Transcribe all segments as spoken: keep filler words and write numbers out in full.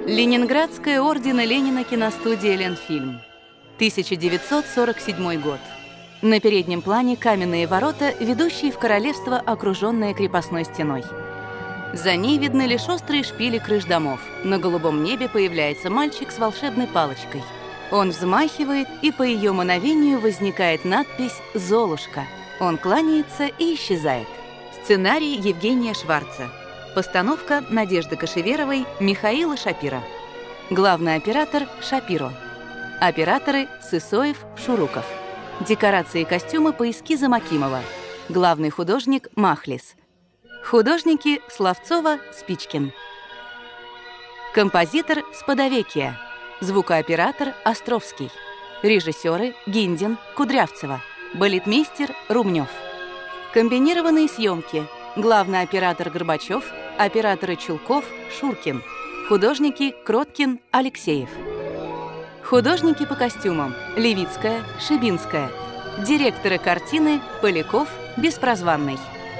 Ленинградская ордена Ленина киностудия «Ленфильм». тысяча девятьсот сорок седьмой год. На переднем плане каменные ворота, ведущие в королевство, окруженное крепостной стеной. За ней видны лишь острые шпили крыш домов. На голубом небе появляется мальчик с волшебной палочкой. Он взмахивает, и по ее мановению возникает надпись «Золушка». Он кланяется и исчезает. Сценарий Евгения Шварца. Постановка Надежды Кошеверовой, Михаила Шапира. Главный оператор Шапиро. Операторы Сысоев, Шуруков. Декорации и костюмы по эскизам Акимова. Главный художник Махлис. Художники Славцова, Спичкин. Композитор Сподовекия. Звукооператор Островский. Режиссеры Гиндин, Кудрявцева. Балетмейстер Румнев. Комбинированные съемки. Главный оператор Горбачев, операторы Чулков, Шуркин. Художники Кроткин, Алексеев. Художники по костюмам Левицкая, Шибинская. Директоры картины Поляков, Беспрозванный.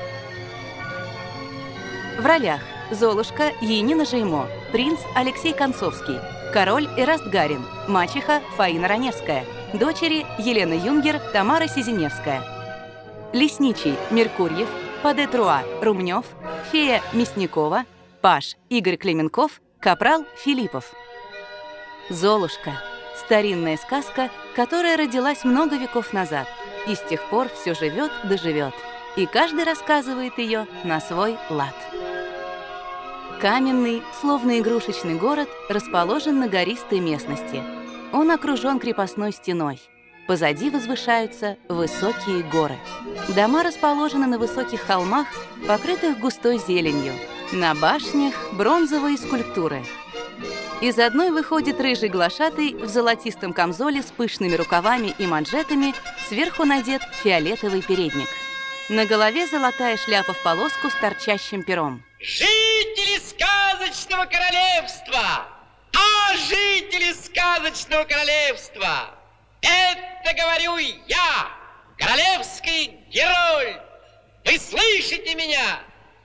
В ролях: Золушка Енина Жеймо, принц Алексей Концовский, король Эраст Гарин, мачеха Фаина Раневская, дочери Елена Юнгер, Тамара Сизиневская. Лесничий Меркурьев, Паде-Труа Румнев, фея Мясникова, паж Игорь Клименков, капрал Филиппов. Золушка — старинная сказка, которая родилась много веков назад, и с тех пор все живет да живет, и каждый рассказывает ее на свой лад. Каменный, словно игрушечный город, расположен на гористой местности. Он окружен крепостной стеной. Позади возвышаются высокие горы. Дома расположены на высоких холмах, покрытых густой зеленью. На башнях бронзовые скульптуры. Из одной выходит рыжий глашатый в золотистом камзоле с пышными рукавами и манжетами, сверху надет фиолетовый передник. На голове золотая шляпа в полоску с торчащим пером. Жители сказочного королевства! А жители сказочного королевства! Это говорю я, королевский герой! Вы слышите меня?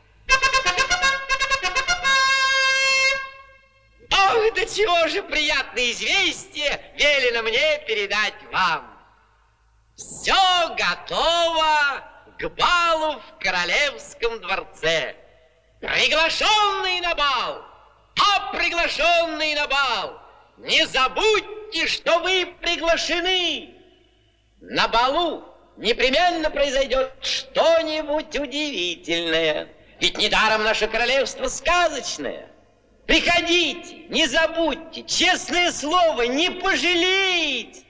Ох, до чего же приятное известие велено мне передать вам. Все готово к балу в королевском дворце. Приглашенные на бал, а приглашенные на бал, не забудьте, что вы приглашены. На балу непременно произойдет что-нибудь удивительное. Ведь недаром наше королевство сказочное. Приходите, не забудьте, честное слово, не пожалеете.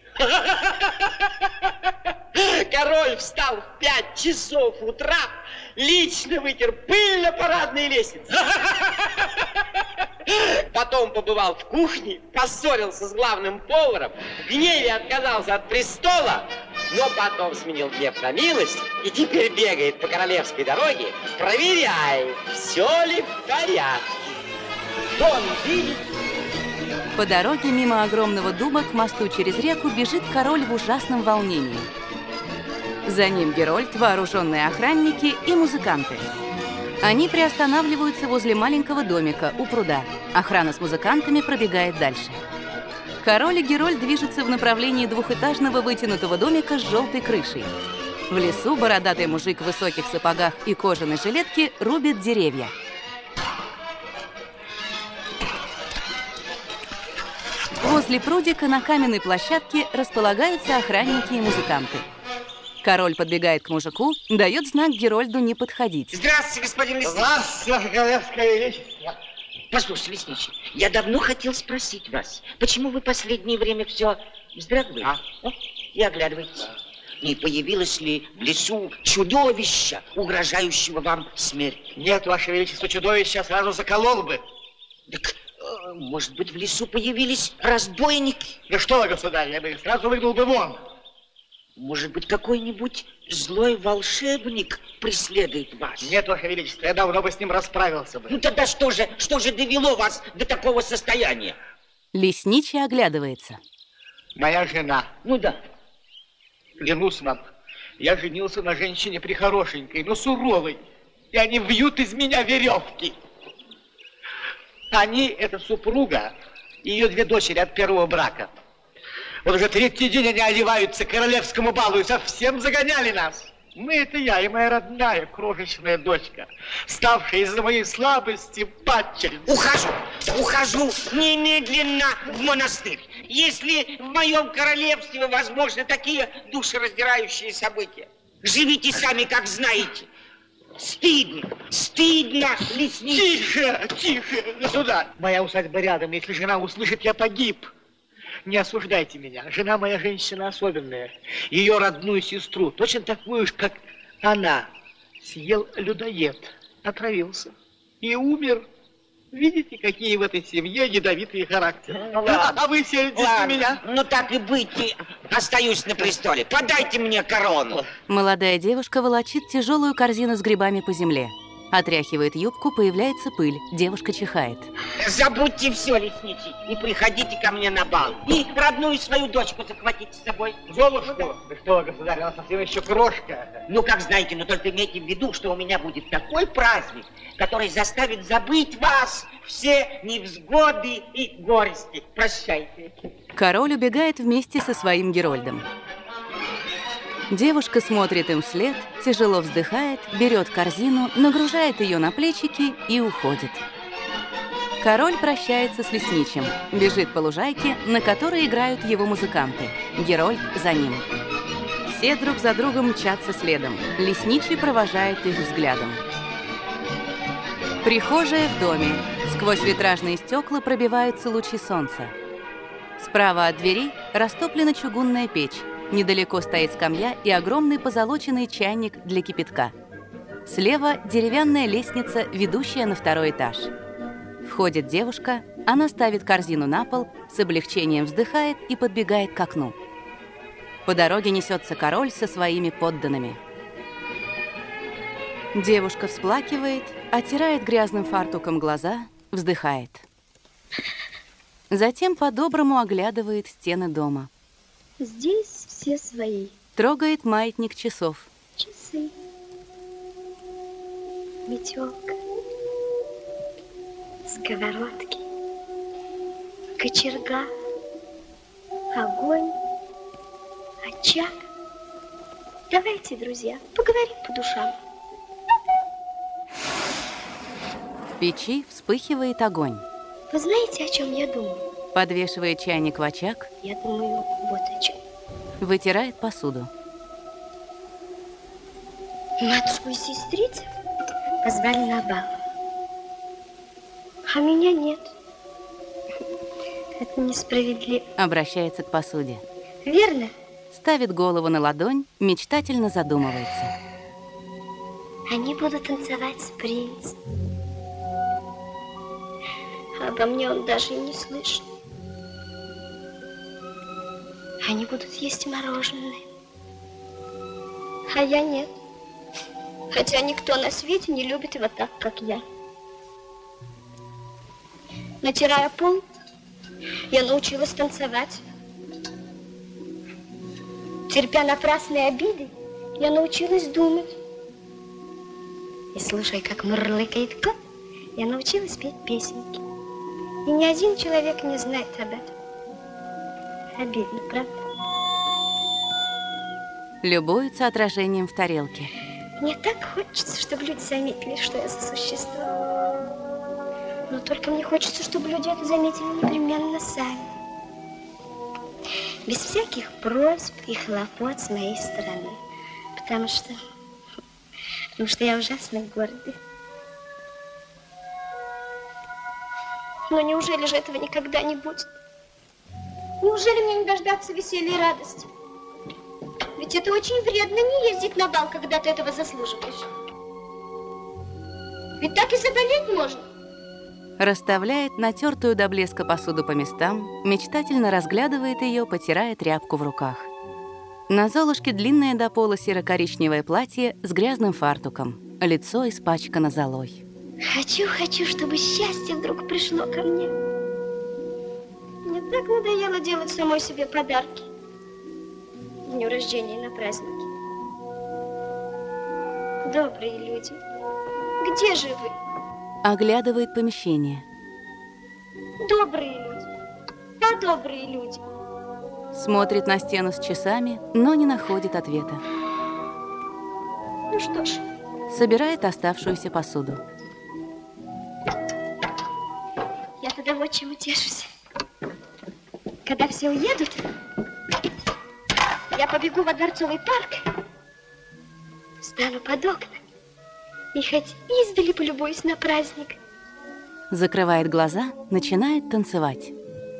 Король встал в пять часов утра, лично вытер пыль на парадной лестнице. Потом побывал в кухне, поссорился с главным поваром, в гневе отказался от престола, но потом сменил гнев на милость и теперь бегает по королевской дороге, проверяет, все ли в порядке. Что он видит? По дороге мимо огромного дуба к мосту через реку бежит король в ужасном волнении. За ним Герольд, вооруженные охранники и музыканты. Они приостанавливаются возле маленького домика у пруда. Охрана с музыкантами пробегает дальше. Король и Герольд движутся в направлении двухэтажного вытянутого домика с желтой крышей. В лесу бородатый мужик в высоких сапогах и кожаной жилетке рубит деревья. Возле прудика на каменной площадке располагаются охранники и музыканты. Король подбегает к мужику, дает знак Герольду не подходить. Здравствуйте, господин Лесничий. Здравствуйте, ваше королевское величество. Послушайте, Лесничий, я давно хотел спросить вас, почему вы последнее время все вздрагиваете А? а? и оглядываетесь? Не появилось ли в лесу чудовища, угрожающего вам смертью? Нет, ваше величество, чудовище сразу заколол бы. Так, э, может быть, в лесу появились разбойники? Да что вы, государь, я бы их сразу выгнал бы вон. Может быть, какой-нибудь злой волшебник преследует вас? Нет, ваше величество, я давно бы с ним расправился бы. Ну тогда что же, что же довело вас до такого состояния? Лесничий оглядывается. Моя жена. Ну да. Клянусь вам, я женился на женщине прихорошенькой, но суровой, и они вьют из меня веревки. Они, эта супруга, и ее две дочери от первого брака. Вот уже третий день они одеваются к королевскому балу и совсем загоняли нас. Мы — это я и моя родная крошечная дочка, ставшая из-за моей слабости падчерицей. Ухожу, ухожу немедленно в монастырь. Если в моем королевстве возможны такие душераздирающие события, живите сами, как знаете. Стыдно, стыдно, лесничий. Тише, тише, государь. Моя усадьба рядом, если жена услышит, я погиб. Не осуждайте меня. Жена моя женщина особенная. Ее родную сестру, точно такую же, как она, съел людоед, отравился и умер. Видите, какие в этой семье ядовитые характеры. Ну, а, а вы сердитесь на меня? Ну так и быть, остаюсь на престоле. Подайте мне корону. Молодая девушка волочит тяжелую корзину с грибами по земле. Отряхивает юбку, появляется пыль. Девушка чихает. Забудьте все, лесничий, и приходите ко мне на бал. И родную свою дочку захватите с собой. Золушку? Да что, государь, она совсем еще крошка. Ну, как знаете, но только имейте в виду, что у меня будет такой праздник, который заставит забыть вас все невзгоды и горести. Прощайте. Король убегает вместе со своим Герольдом. Девушка смотрит им вслед, тяжело вздыхает, берет корзину, нагружает ее на плечики и уходит. Король прощается с лесничим, бежит по лужайке, на которой играют его музыканты. Герольд за ним. Все друг за другом мчатся следом. Лесничий провожает их взглядом. Прихожая в доме. Сквозь витражные стекла пробиваются лучи солнца. Справа от двери растоплена чугунная печь. Недалеко стоит скамья и огромный позолоченный чайник для кипятка. Слева деревянная лестница, ведущая на второй этаж. Входит девушка, она ставит корзину на пол, с облегчением вздыхает и подбегает к окну. По дороге несется король со своими подданными. Девушка всплакивает, оттирает грязным фартуком глаза, вздыхает. Затем по-доброму оглядывает стены дома. Здесь все свои. Трогает маятник часов. Часы. Метелка. Сковородки. Кочерга. Огонь. Очаг. Давайте, друзья, поговорим по душам. В печи вспыхивает огонь. Вы знаете, о чем я думаю? Подвешивает чайник в очаг. Я думаю, вот о чем. Вытирает посуду. Матушку и сестрицу позвали на бал. А меня нет. Это несправедливо. Обращается к посуде. Верно? Ставит голову на ладонь, мечтательно задумывается. Они будут танцевать с принцем. Обо мне он даже и не слышит. Они будут есть мороженое. А я нет. Хотя никто на свете не любит его так, как я. Натирая пол, я научилась танцевать. Терпя напрасные обиды, я научилась думать. И слушая, как мурлыкает кот, я научилась петь песенки. И ни один человек не знает об этом. Обидно, правда? Любуется отражением в тарелке. Мне так хочется, чтобы люди заметили, что я за существо. Но только мне хочется, чтобы люди это заметили непременно сами. Без всяких просьб и хлопот с моей стороны. Потому что... Потому что я ужасно гордая. Но неужели же этого никогда не будет? Неужели мне не дождаться веселья и радости? Ведь это очень вредно не ездить на бал, когда ты этого заслуживаешь. Ведь так и заболеть можно. Расставляет натертую до блеска посуду по местам, мечтательно разглядывает ее, потирая тряпку в руках. На Золушке длинное до пола серо-коричневое платье с грязным фартуком. Лицо испачкано золой. Хочу, хочу, чтобы счастье вдруг пришло ко мне. Мне так надоело делать самой себе подарки. К дню рождения и на праздники. Добрые люди, где же вы? Оглядывает помещение. Добрые люди, добрые люди. Смотрит на стену с часами, но не находит ответа. Ну что ж. Собирает оставшуюся посуду. Я тогда вот чем утешусь. Когда все уедут, я побегу во Дворцовый парк, встану под окна и хоть издали полюбуюсь на праздник. Закрывает глаза, начинает танцевать.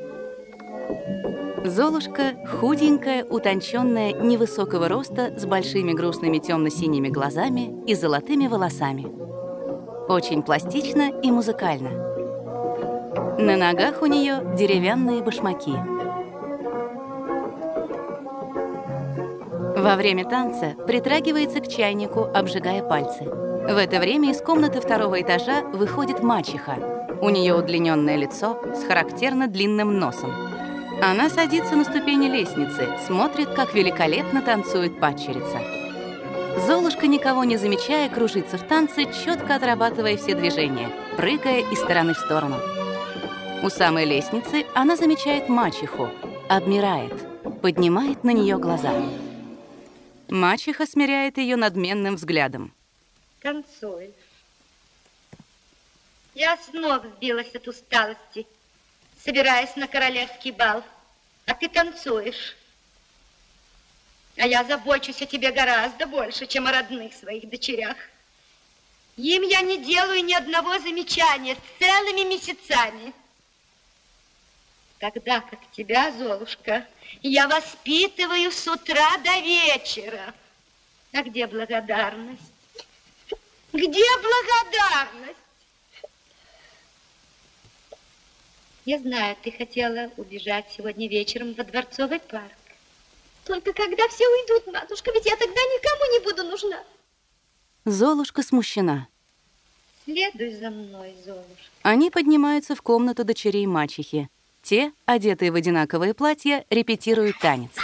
Золушка худенькая, утонченная, невысокого роста, с большими грустными темно-синими глазами и золотыми волосами. Очень пластично и музыкально. На ногах у нее деревянные башмаки. Во время танца притрагивается к чайнику, обжигая пальцы. В это время из комнаты второго этажа выходит мачеха. У нее удлиненное лицо с характерно длинным носом. Она садится на ступени лестницы, смотрит, как великолепно танцует падчерица. Золушка, никого не замечая, кружится в танце, четко отрабатывая все движения, прыгая из стороны в сторону. У самой лестницы она замечает мачеху, обмирает, поднимает на нее глаза. Мачеха смиряет ее надменным взглядом. Танцуешь. Я снова сбилась от усталости, собираясь на королевский бал, а ты танцуешь. А я забочусь о тебе гораздо больше, чем о родных своих дочерях. Им я не делаю ни одного замечания целыми месяцами. Тогда как тебя, Золушка, я воспитываю с утра до вечера. А где благодарность? Где благодарность? Я знаю, ты хотела убежать сегодня вечером во Дворцовый парк. Только когда все уйдут, матушка, ведь я тогда никому не буду нужна. Золушка смущена. Следуй за мной, Золушка. Они поднимаются в комнату дочерей мачехи. Те, одетые в одинаковые платья, репетируют танец.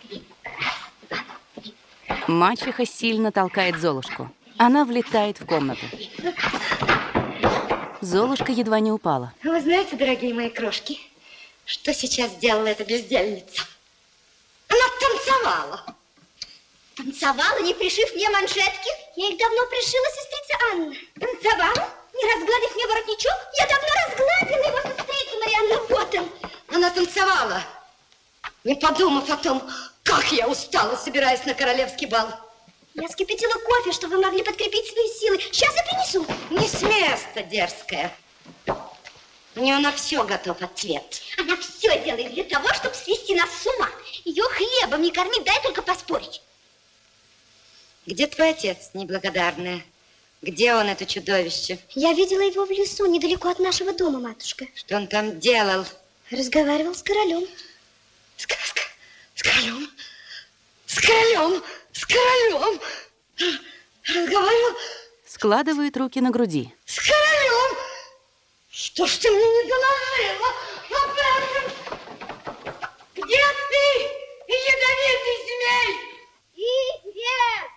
Мачеха сильно толкает Золушку. Она влетает в комнату. Золушка едва не упала. Вы знаете, дорогие мои крошки, что сейчас сделала эта бездельница? Она танцевала. Танцевала, не пришив мне манжетки? Я их давно пришила, сестрица Анна. Танцевала? Не разгладив мне воротничок? Я давно разгладила его, сестрица Марианна. Вот он. Она танцевала, не подумав о том, как я устала, собираясь на королевский бал. Я вскипятила кофе, чтобы вы могли подкрепить свои силы. Сейчас я принесу. Не с места, дерзкая. У нее на все готов ответ. Она все делает для того, чтобы свести нас с ума. Ее хлебом не кормить, дай только поспорить. Где твой отец, неблагодарная? Где он, это чудовище? Я видела его в лесу, недалеко от нашего дома, матушка. Что он там делал? Разговаривал с королем. С, с, с королем? С королем? С королем? Разговаривал? Складывает руки на груди. С королем? Что ж ты мне не доложила об этом? Где ты, ядовитый змей? Идет!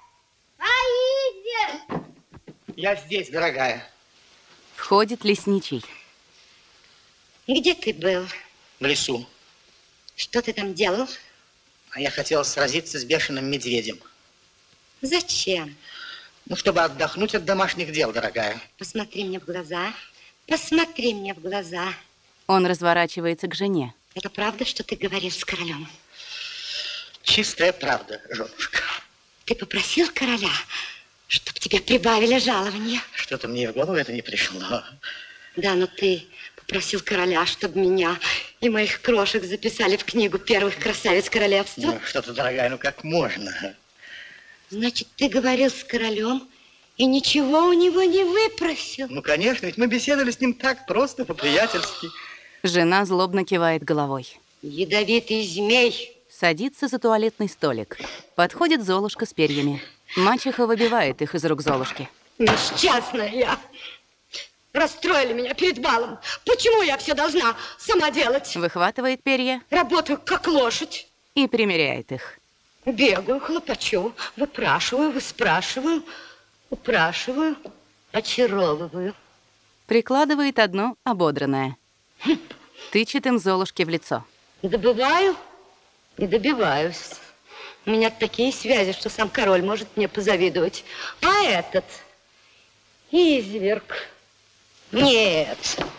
А идет! Я здесь, дорогая. Входит лесничий. Где ты был? В лесу. Что ты там делал? А я хотел сразиться с бешеным медведем. Зачем? Ну, чтобы отдохнуть от домашних дел, дорогая. Посмотри мне в глаза. Посмотри мне в глаза. Он разворачивается к жене. Это правда, что ты говорил с королем? Чистая правда, женушка. Ты попросил короля, чтобы тебе прибавили жалование? Что-то мне в голову это не пришло. Да, но ты попросил короля, чтобы меня и моих крошек записали в книгу первых красавиц королевства. Ну, что-то, дорогая, ну как можно? Значит, ты говорил с королем и ничего у него не выпросил? Ну, конечно, ведь мы беседовали с ним так просто, по-приятельски. Жена злобно кивает головой. Ядовитый змей. Садится за туалетный столик. Подходит Золушка с перьями. Мачеха выбивает их из рук Золушки. Несчастная я. Расстроили меня перед балом. Почему я все должна сама делать? Выхватывает перья. Работаю как лошадь. И примеряет их. Бегаю, хлопочу, выпрашиваю, выспрашиваю, упрашиваю, очаровываю. Прикладывает одно ободранное. Тычет им Золушке в лицо. Добываю и добиваюсь. У меня такие связи, что сам король может мне позавидовать. А этот изверг. Нет.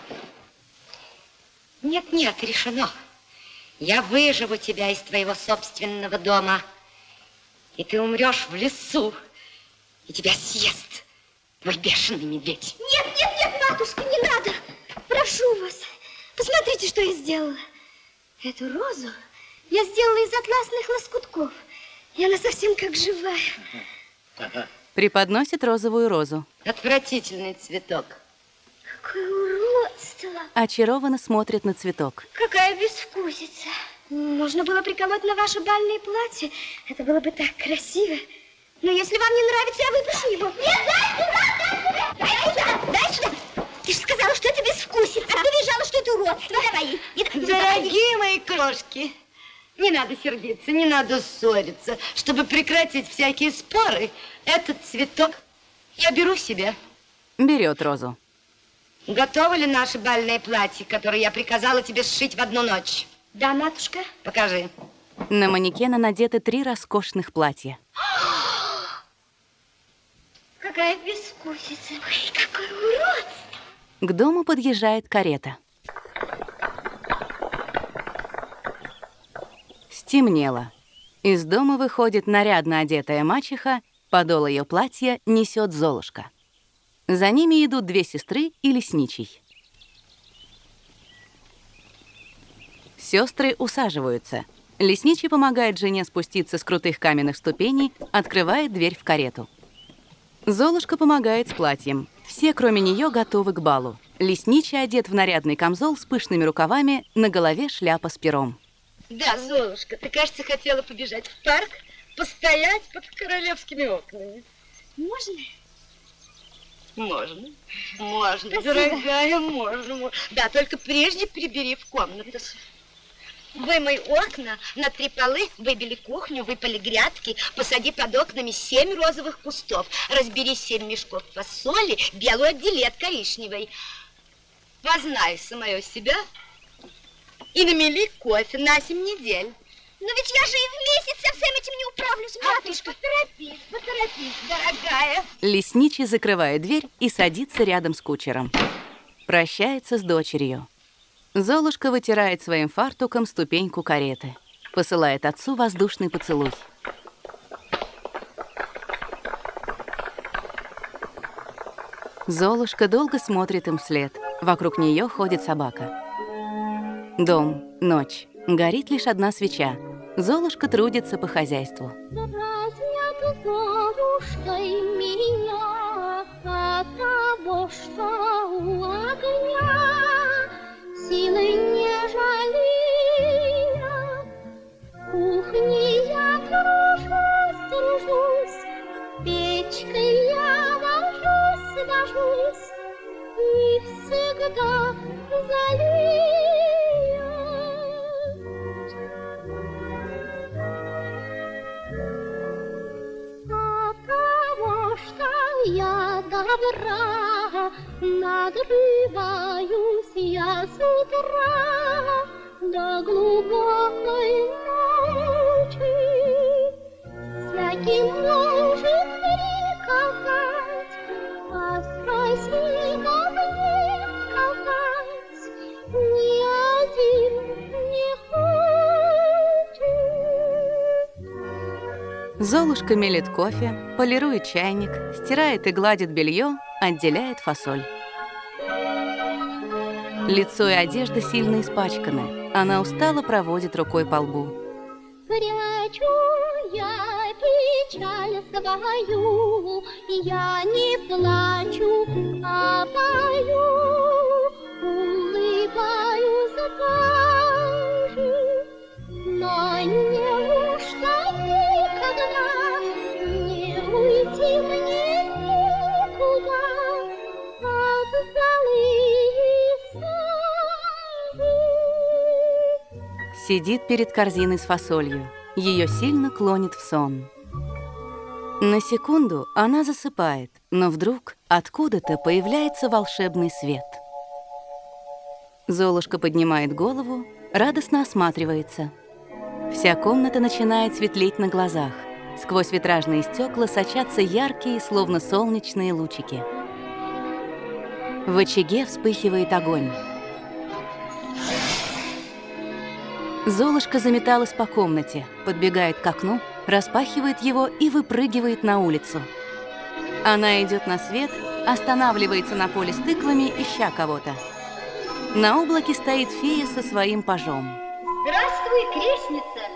Нет, нет, решено. Я выживу тебя из твоего собственного дома. И ты умрешь в лесу. И тебя съест твой бешеный медведь. Нет, нет, нет, матушка, не надо. Прошу вас. Посмотрите, что я сделала. Эту розу я сделала из атласных лоскутков. И она совсем как живая. Преподносит розовую розу. Отвратительный цветок. Какое уродство. Очарованно смотрит на цветок. Какая безвкусица. Можно было приколоть на ваше бальное платье. Это было бы так красиво. Но если вам не нравится, я выпишу его. Нет, дай сюда, дай сюда, дай сюда. Ты же сказала, что это безвкусица. А ты визжала, что это уродство. Давай. Дорогие мои крошки, не надо сердиться, не надо ссориться. Чтобы прекратить всякие споры, этот цветок я беру себе. Берет розу. Готово ли наше бальное платье, которое я приказала тебе сшить в одну ночь? Да, матушка. Покажи. На манекена надеты три роскошных платья. Какая безвкусица. Ой, какое уродство. К дому подъезжает карета. Стемнело. Из дома выходит нарядно одетая мачеха, подол ее платья несет Золушка. За ними идут две сестры и лесничий. Сестры усаживаются. Лесничий помогает жене спуститься с крутых каменных ступеней, открывает дверь в карету. Золушка помогает с платьем. Все, кроме нее, готовы к балу. Лесничий одет в нарядный камзол с пышными рукавами, на голове шляпа с пером. Да, Золушка, ты, кажется, хотела побежать в парк, постоять под королевскими окнами. Можно? Можно, можно, Спасибо. дорогая, можно, можно. Да, только прежде прибери в комнату. Вымой окна, на три полы, выбели кухню, выпали грядки, посади под окнами семь розовых кустов, разбери семь мешков фасоли, белую отдели от коричневой. Познай самое себя и намели кофе на семь недель. Но ведь я же и в месяц со всем этим не управлюсь, матушка. А поторопись, поторопись, дорогая. Лесничий закрывает дверь и садится рядом с кучером. Прощается с дочерью. Золушка вытирает своим фартуком ступеньку кареты. Посылает отцу воздушный поцелуй. Золушка долго смотрит им вслед. Вокруг нее ходит собака. Дом, ночь. Горит лишь одна свеча. Золушка трудится по хозяйству. Дразнят Золушкой меня от того, что у огня силы не жалея. В кухне я тружусь, тружусь, печкой я вожусь, вожусь, и всегда жалею. Я добра, надрываюсь я с утра до глубокой ночи. Всякий может приказать, а страстников не сказать, ни один не хочет. Золушка мелет кофе, полирует чайник, стирает и гладит белье, отделяет фасоль. Лицо и одежда сильно испачканы. Она устало проводит рукой по лбу. Прячу я печаль свою, я не плачу, а пою, улыбаюсь даже, но неужто никогда не уйти мне никуда от золы сажи? Сидит перед корзиной с фасолью. Ее сильно клонит в сон. На секунду она засыпает, но вдруг откуда-то появляется волшебный свет. Золушка поднимает голову радостно осматривается. Вся комната начинает светлеть на глазах. Сквозь витражные стекла сочатся яркие, словно солнечные лучики. В очаге вспыхивает огонь. Золушка заметалась по комнате, подбегает к окну, распахивает его и выпрыгивает на улицу. Она идет на свет, останавливается на поле с тыквами, ища кого-то. На облаке стоит фея со своим пажом. Здравствуй, крестница!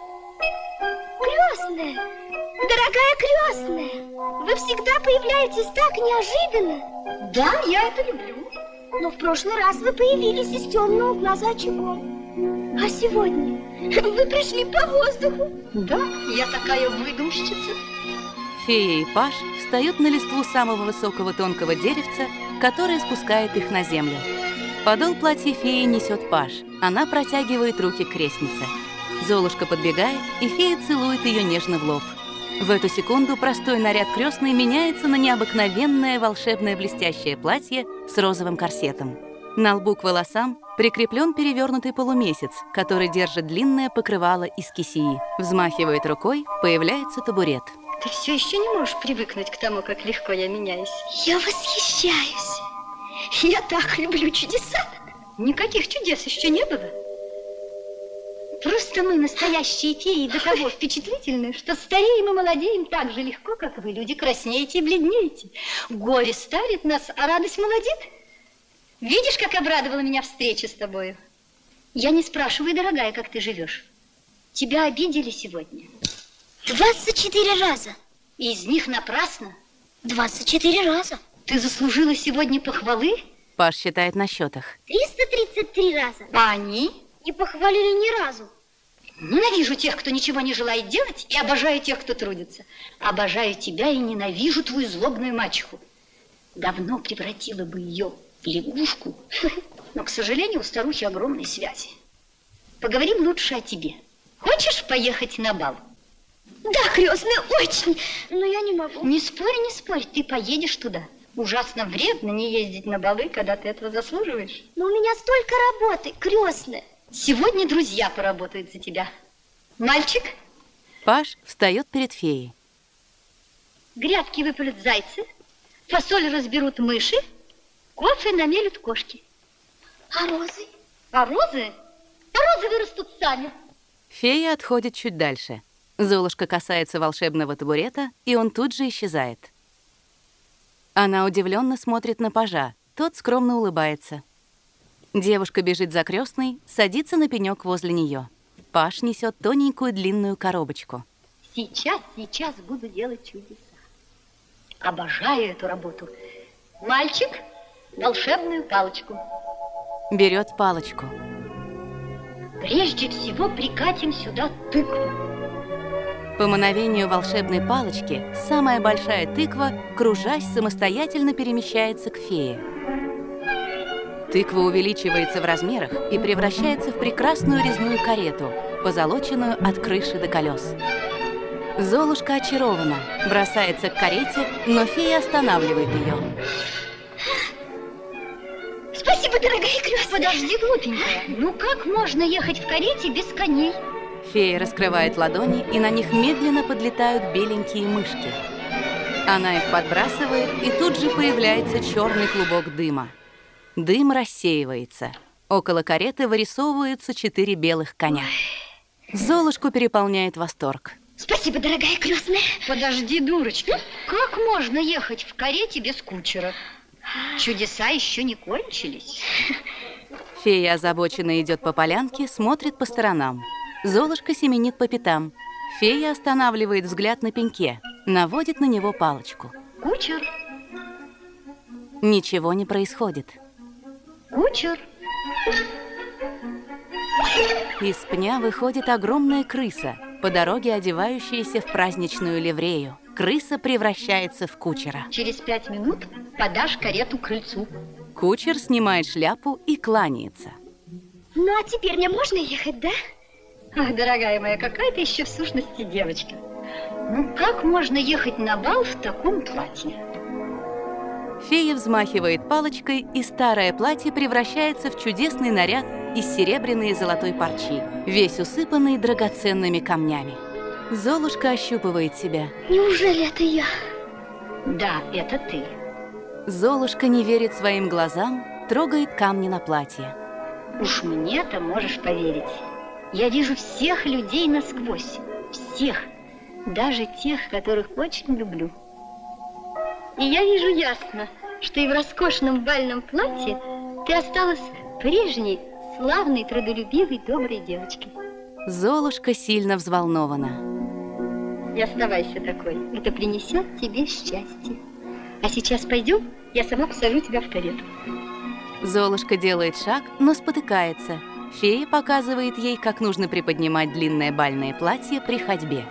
Крестная! Дорогая крестная! Вы всегда появляетесь так неожиданно. Да, я это люблю. Но в прошлый раз вы появились из темного угла за очагом. А сегодня вы пришли по воздуху. Да, я такая выдумщица. Фея и паж встают на листву самого высокого тонкого деревца, которое спускает их на землю. Подол платья феи несет паж. Она протягивает руки к крестнице. Золушка подбегает, и фея целует ее нежно в лоб. В эту секунду простой наряд крестной меняется на необыкновенное волшебное блестящее платье с розовым корсетом. На лбу к волосам прикреплен перевернутый полумесяц, который держит длинное покрывало из кисеи. Взмахивает рукой, появляется табурет. Ты все еще не можешь привыкнуть к тому, как легко я меняюсь. Я восхищаюсь. Я так люблю чудеса. Никаких чудес еще не было. Просто мы, настоящие феи, до того впечатлительны, что стареем и молодеем так же легко, как вы, люди, краснеете и бледнеете. Горе старит нас, а радость молодит. Видишь, как обрадовала меня встреча с тобою? Я не спрашиваю, дорогая, как ты живешь. Тебя обидели сегодня. двадцать четыре раза. И из них напрасно. двадцать четыре раза. Ты заслужила сегодня похвалы? Паж считает на счетах. триста тридцать три раза. А они? Не похвалили ни разу. Ненавижу тех, кто ничего не желает делать, и обожаю тех, кто трудится. Обожаю тебя и ненавижу твою злобную мачеху. Давно превратила бы ее в лягушку, но, к сожалению, у старухи огромные связи. Поговорим лучше о тебе. Хочешь поехать на бал? Да, крестная, очень, но я не могу. Не спорь, не спорь, ты поедешь туда. Ужасно вредно не ездить на балы, когда ты этого заслуживаешь. Но у меня столько работы, крестная. Сегодня друзья поработают за тебя. Мальчик? Паж встает перед феей. Грядки выпалят зайцы, фасоль разберут мыши, кофе намелют кошки. А розы? А розы? А розы вырастут сами. Фея отходит чуть дальше. Золушка касается волшебного табурета, и он тут же исчезает. Она удивленно смотрит на пажа. Тот скромно улыбается. Девушка бежит за крестной, садится на пенек возле нее. Паж несет тоненькую длинную коробочку. Сейчас, сейчас буду делать чудеса. Обожаю эту работу. Мальчик, волшебную палочку. Берет палочку. Прежде всего прикатим сюда тыкву. По мановению волшебной палочки самая большая тыква, кружась, самостоятельно перемещается к фее. Тыква увеличивается в размерах и превращается в прекрасную резную карету, позолоченную от крыши до колес. Золушка очарована, бросается к карете, но фея останавливает ее. Спасибо, дорогая крестная. Подожди, глупенькая. Ну как можно ехать в карете без коней? Фея раскрывает ладони, и на них медленно подлетают беленькие мышки. Она их подбрасывает, и тут же появляется черный клубок дыма. Дым рассеивается. Около кареты вырисовываются четыре белых коня. Золушку переполняет восторг. Спасибо, дорогая крестная. Подожди, дурочка. Как можно ехать в карете без кучера? Чудеса еще не кончились. Фея озабоченно идет по полянке, смотрит по сторонам. Золушка семенит по пятам. Фея останавливает взгляд на пеньке, наводит на него палочку. Кучер. Ничего не происходит. Кучер. Из пня выходит огромная крыса, по дороге одевающаяся в праздничную ливрею. Крыса превращается в кучера. Через пять минут подашь карету к крыльцу. Кучер снимает шляпу и кланяется. Ну, а теперь мне можно ехать, да? Ах, дорогая моя, какая ты еще в сущности девочка. Ну, как можно ехать на бал в таком платье? Фея взмахивает палочкой, и старое платье превращается в чудесный наряд из серебряной и золотой парчи, весь усыпанный драгоценными камнями. Золушка ощупывает себя. Неужели это я? Да, это ты. Золушка не верит своим глазам, трогает камни на платье. Уж мне-то можешь поверить. Я вижу всех людей насквозь. Всех. Даже тех, которых очень люблю. И я вижу ясно, что и в роскошном бальном платье ты осталась прежней, славной, трудолюбивой, доброй девочкой. Золушка сильно взволнована. И оставайся такой. Это принесет тебе счастье. А сейчас пойдем, я сама посажу тебя в карету. Золушка делает шаг, но спотыкается. Фея показывает ей, как нужно приподнимать длинное бальное платье при ходьбе.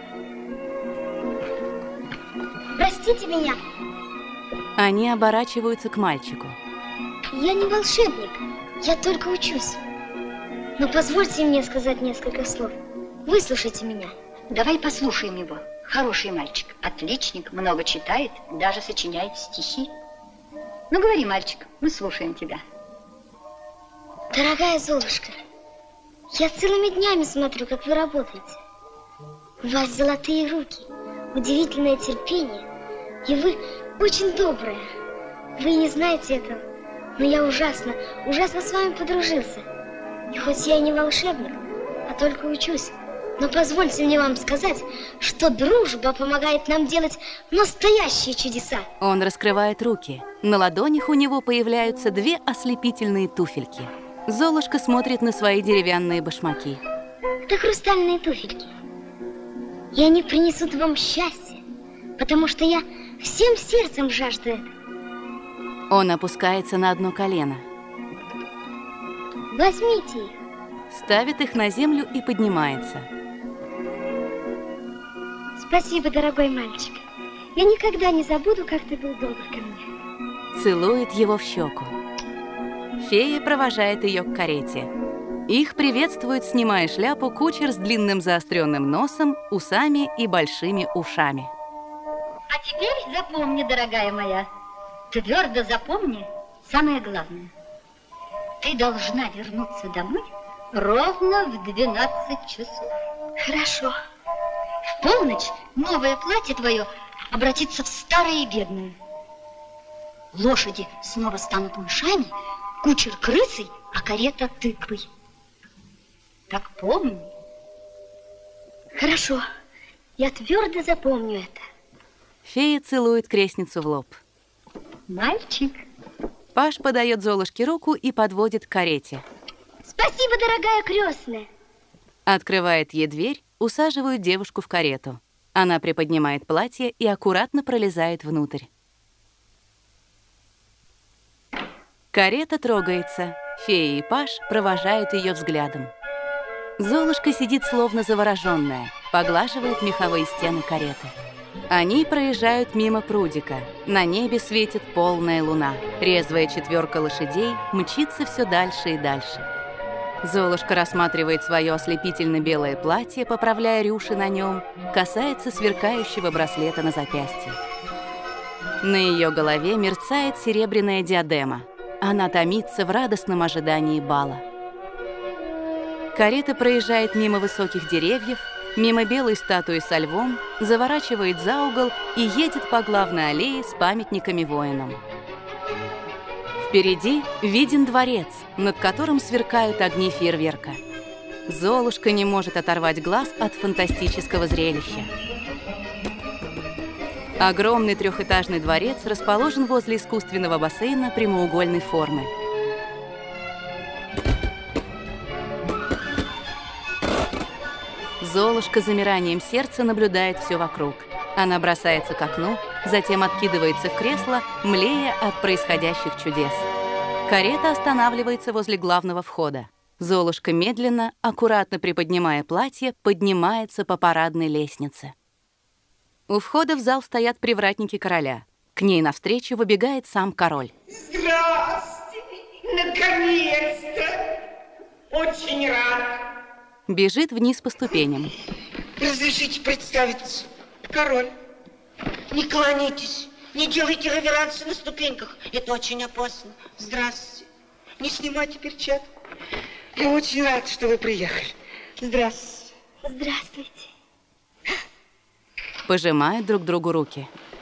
Простите меня. Они оборачиваются к мальчику. Я не волшебник, я только учусь. Но позвольте мне сказать несколько слов. Выслушайте меня. Давай послушаем его. Хороший мальчик, отличник, много читает, даже сочиняет стихи. Ну, говори, мальчик, мы слушаем тебя. Дорогая Золушка, я целыми днями смотрю, как вы работаете. У вас золотые руки, удивительное терпение, и вы очень добрая. Вы не знаете этого, но я ужасно, ужасно с вами подружился. И хоть я и не волшебник, а только учусь, но позвольте мне вам сказать, что дружба помогает нам делать настоящие чудеса. Он раскрывает руки. На ладонях у него появляются две ослепительные туфельки. Золушка смотрит на свои деревянные башмаки. Это хрустальные туфельки. И они принесут вам счастье, потому что я всем сердцем жажду этого. Он опускается на одно колено. Возьмите их. Ставит их на землю и поднимается. Спасибо, дорогой мальчик. Я никогда не забуду, как ты был добр ко мне. Целует его в щеку. Фея провожает ее к карете. Их приветствует, снимая шляпу, кучер с длинным заостренным носом, усами и большими ушами. А теперь запомни, дорогая моя, твердо запомни самое главное. Ты должна вернуться домой ровно в двенадцать часов. Хорошо. В полночь новое платье твое обратится в старое и бедное. Лошади снова станут мышами, кучер крысой, а карета тыквой. Так помни. Хорошо. Я твердо запомню это. Фея целует крестницу в лоб. Мальчик. Паж подает Золушке руку и подводит к карете. Спасибо, дорогая крестная. Открывает ей дверь, усаживают девушку в карету. Она приподнимает платье и аккуратно пролезает внутрь. Карета трогается. Фея и Паж провожают ее взглядом. Золушка сидит словно завороженная, поглаживает меховые стены кареты. Они проезжают мимо прудика. На небе светит полная луна. Резвая четверка лошадей мчится все дальше и дальше. Золушка рассматривает свое ослепительно-белое платье, поправляя рюши на нем, касается сверкающего браслета на запястье. На ее голове мерцает серебряная диадема. Она томится в радостном ожидании бала. Карета проезжает мимо высоких деревьев, мимо белой статуи со львом, заворачивает за угол и едет по главной аллее с памятниками воинам. Впереди виден дворец, над которым сверкают огни фейерверка. Золушка не может оторвать глаз от фантастического зрелища. Огромный трехэтажный дворец расположен возле искусственного бассейна прямоугольной формы. Золушка замиранием сердца наблюдает все вокруг. Она бросается к окну, затем откидывается в кресло, млея от происходящих чудес. Карета останавливается возле главного входа. Золушка медленно, аккуратно приподнимая платье, поднимается по парадной лестнице. У входа в зал стоят привратники короля. К ней навстречу выбегает сам король. Здравствуйте! Наконец-то! Очень рад! Бежит вниз по ступеням. Разрешите представиться. Король. Не кланяйтесь, не делайте реверансы на ступеньках. Это очень опасно. Здравствуйте. Не снимайте перчатку. Я очень рад, что вы приехали. Здравствуйте. Здравствуйте. Пожимают друг другу руки.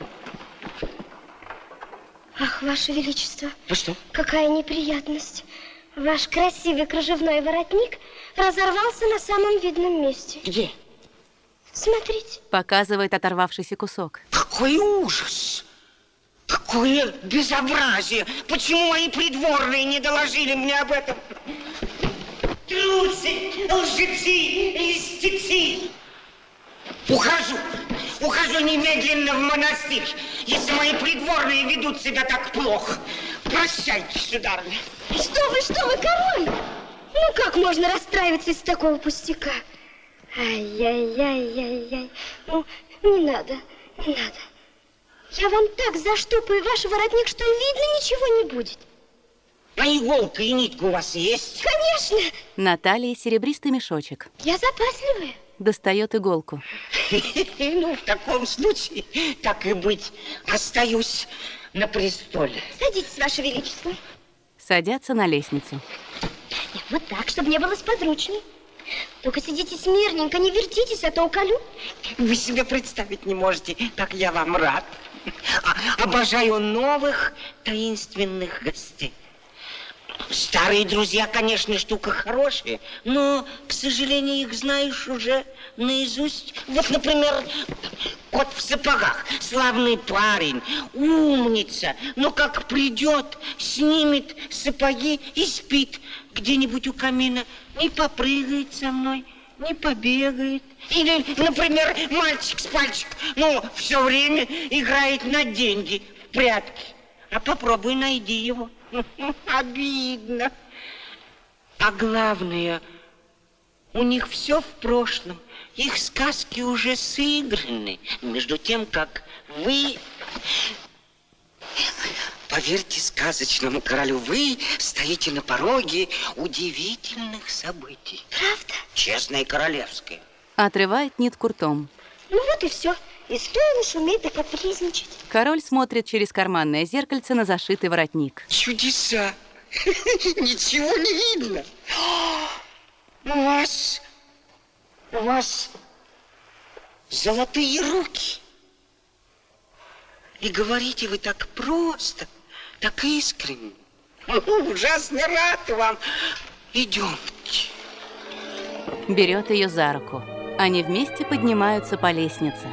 Ах, Ваше Величество. Ну что? Какая неприятность. Ваш красивый кружевной воротник разорвался на самом видном месте. Где? Смотрите. Показывает оторвавшийся кусок. Какой ужас! Какое безобразие! Почему мои придворные не доложили мне об этом? Трусы, лжецы, льстецы! Ухожу! Ухожу немедленно в монастырь, если мои придворные ведут себя так плохо. Прощайте, сударыня. Что вы, что вы, король? Ну, как можно расстраиваться из такого пустяка? Ай-яй-яй-яй-яй. Ну, не надо, не надо. Я вам так заштопаю ваш воротник, что видно ничего не будет. А иголка и нитка у вас есть? Конечно. На талии серебристый мешочек. Я запасливая. Достает иголку. Ну, в таком случае, так и быть, остаюсь на престоле. Садитесь, Ваше Величество. Садятся на лестницу. Вот так, чтобы не было сподручней. Только сидите смирненько, не вертитесь, а то уколю. Вы себе представить не можете, как я вам рад. А, обожаю новых таинственных гостей. Старые друзья, конечно, штука хорошая, но, к сожалению, их знаешь уже наизусть. Вот, например, кот в сапогах, славный парень, умница, но как придет, снимет сапоги и спит где-нибудь у камина, не попрыгает со мной, не побегает. Или, например, мальчик с пальчик, ну, все время играет на деньги в прятки. А попробуй найди его. Обидно. А главное, у них все в прошлом. Их сказки уже сыграны. Между тем, как вы... Поверьте сказочному королю, вы стоите на пороге удивительных событий. Правда? Честное и королевское. Отрывает нитку ртом. Ну вот и все. И стоило шуметь да капризничать. Король смотрит через карманное зеркальце на зашитый воротник. Чудеса! Ничего не видно. У вас... У вас золотые руки. И говорите вы так просто, так искренне. Ужасно рад вам. Идемте. Берет ее за руку. Они вместе поднимаются по лестнице.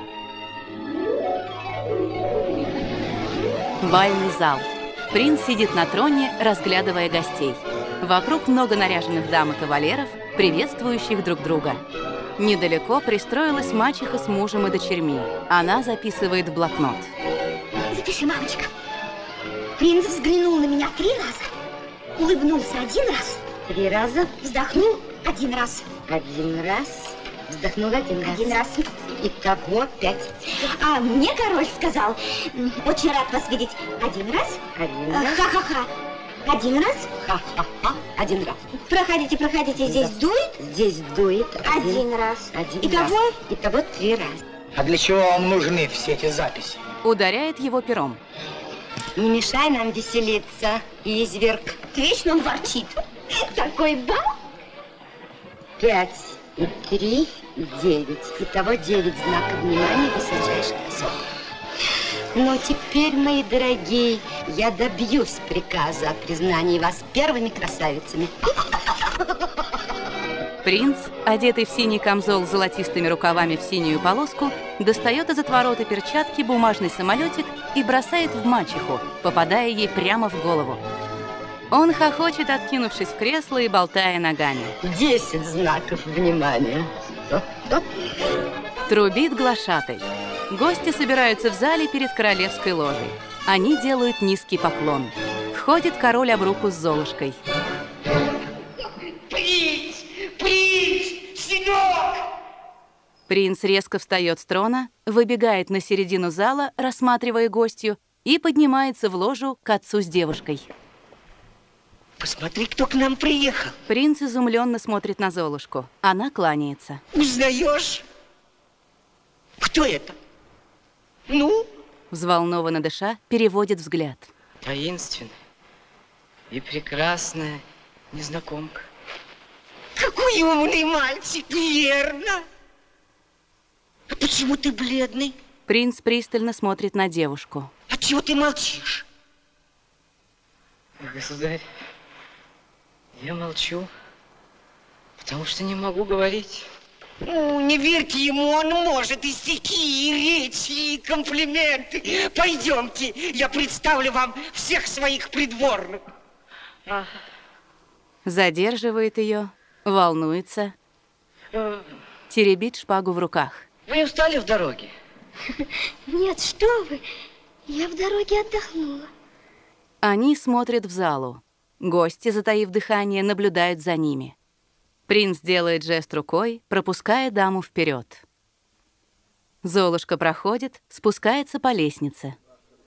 Бальный зал. Принц сидит на троне, разглядывая гостей. Вокруг много наряженных дам и кавалеров, приветствующих друг друга. Недалеко пристроилась мачеха с мужем и дочерьми. Она записывает в блокнот. Запиши, мамочка. Принц взглянул на меня три раза. Улыбнулся один раз. Три раза. Вздохнул один раз. Один раз. Вздохнул один раз. Один раз. Итого пять. А мне король сказал, очень рад вас видеть. Один раз. Один А, раз. Ха-ха-ха. Один раз. Ха-ха-ха. Один раз. Проходите, проходите. Здесь Да. дует. Здесь дует. Один раз. Один Итого? раз. Итого три раза. А для чего вам нужны все эти записи? Ударяет его пером. Не мешай нам веселиться, изверг. Вечно он ворчит. Такой бал. Пять и три, и девять. Итого девять знаков внимания высочайших особ. Но теперь, мои дорогие, я добьюсь приказа о признании вас первыми красавицами. Принц, одетый в синий камзол с золотистыми рукавами в синюю полоску, достает из отворота перчатки бумажный самолетик и бросает в мачеху, попадая ей прямо в голову. Он хохочет, откинувшись в кресло и болтая ногами. Десять знаков внимания. Трубит глашатай. Гости собираются в зале перед королевской ложей. Они делают низкий поклон. Входит король об руку с Золушкой. Принц! Принц! Сынок! Принц резко встает с трона, выбегает на середину зала, рассматривая гостью, и поднимается в ложу к отцу с девушкой. Посмотри, кто к нам приехал. Принц изумленно смотрит на Золушку. Она кланяется. Узнаешь? Кто это? Ну? Взволнованно дыша, переводит взгляд. Таинственная и прекрасная незнакомка. Какой умный мальчик, верно? А почему ты бледный? Принц пристально смотрит на девушку. А чего ты молчишь? Государь, я молчу, потому что не могу говорить. Ну, не верьте ему, он может и стихи, и речи, и комплименты. Пойдемте, я представлю вам всех своих придворных. А. Задерживает ее, волнуется, Э, теребит шпагу в руках. Вы не устали в дороге? Нет, что вы, я в дороге отдохнула. Они смотрят в залу. Гости, затаив дыхание, наблюдают за ними. Принц делает жест рукой, пропуская даму вперед. Золушка проходит, спускается по лестнице.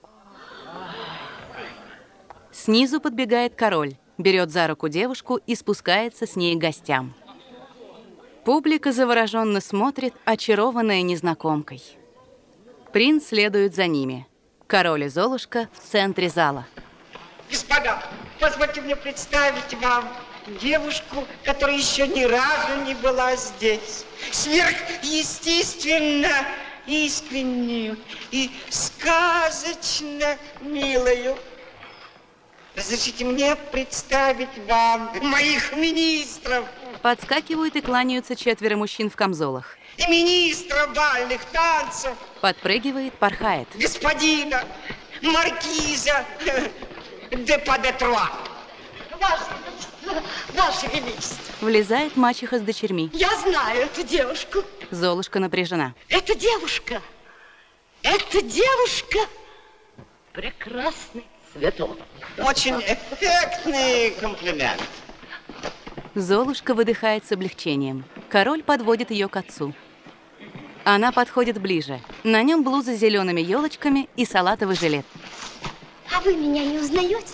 Снизу подбегает король, берет за руку девушку и спускается с ней к гостям. Публика завороженно смотрит, очарованная незнакомкой. Принц следует за ними. Король и Золушка в центре зала. Господа, позвольте мне представить вам девушку, которая еще ни разу не была здесь. Сверхъестественно искреннюю и сказочно милую. Разрешите мне представить вам моих министров. Подскакивают и кланяются четверо мужчин в камзолах. И министра бальных танцев. Подпрыгивает, порхает. Господина маркиза де Падетруа. Ваше Величество, Ваше Величество. Влезает мачеха с дочерьми. Я знаю эту девушку. Золушка напряжена. Эта девушка, эта девушка прекрасный цветок. Очень эффектный комплимент. Золушка выдыхает с облегчением. Король подводит ее к отцу. Она подходит ближе. На нем блуза с зелеными елочками и салатовый жилет. А вы меня не узнаете?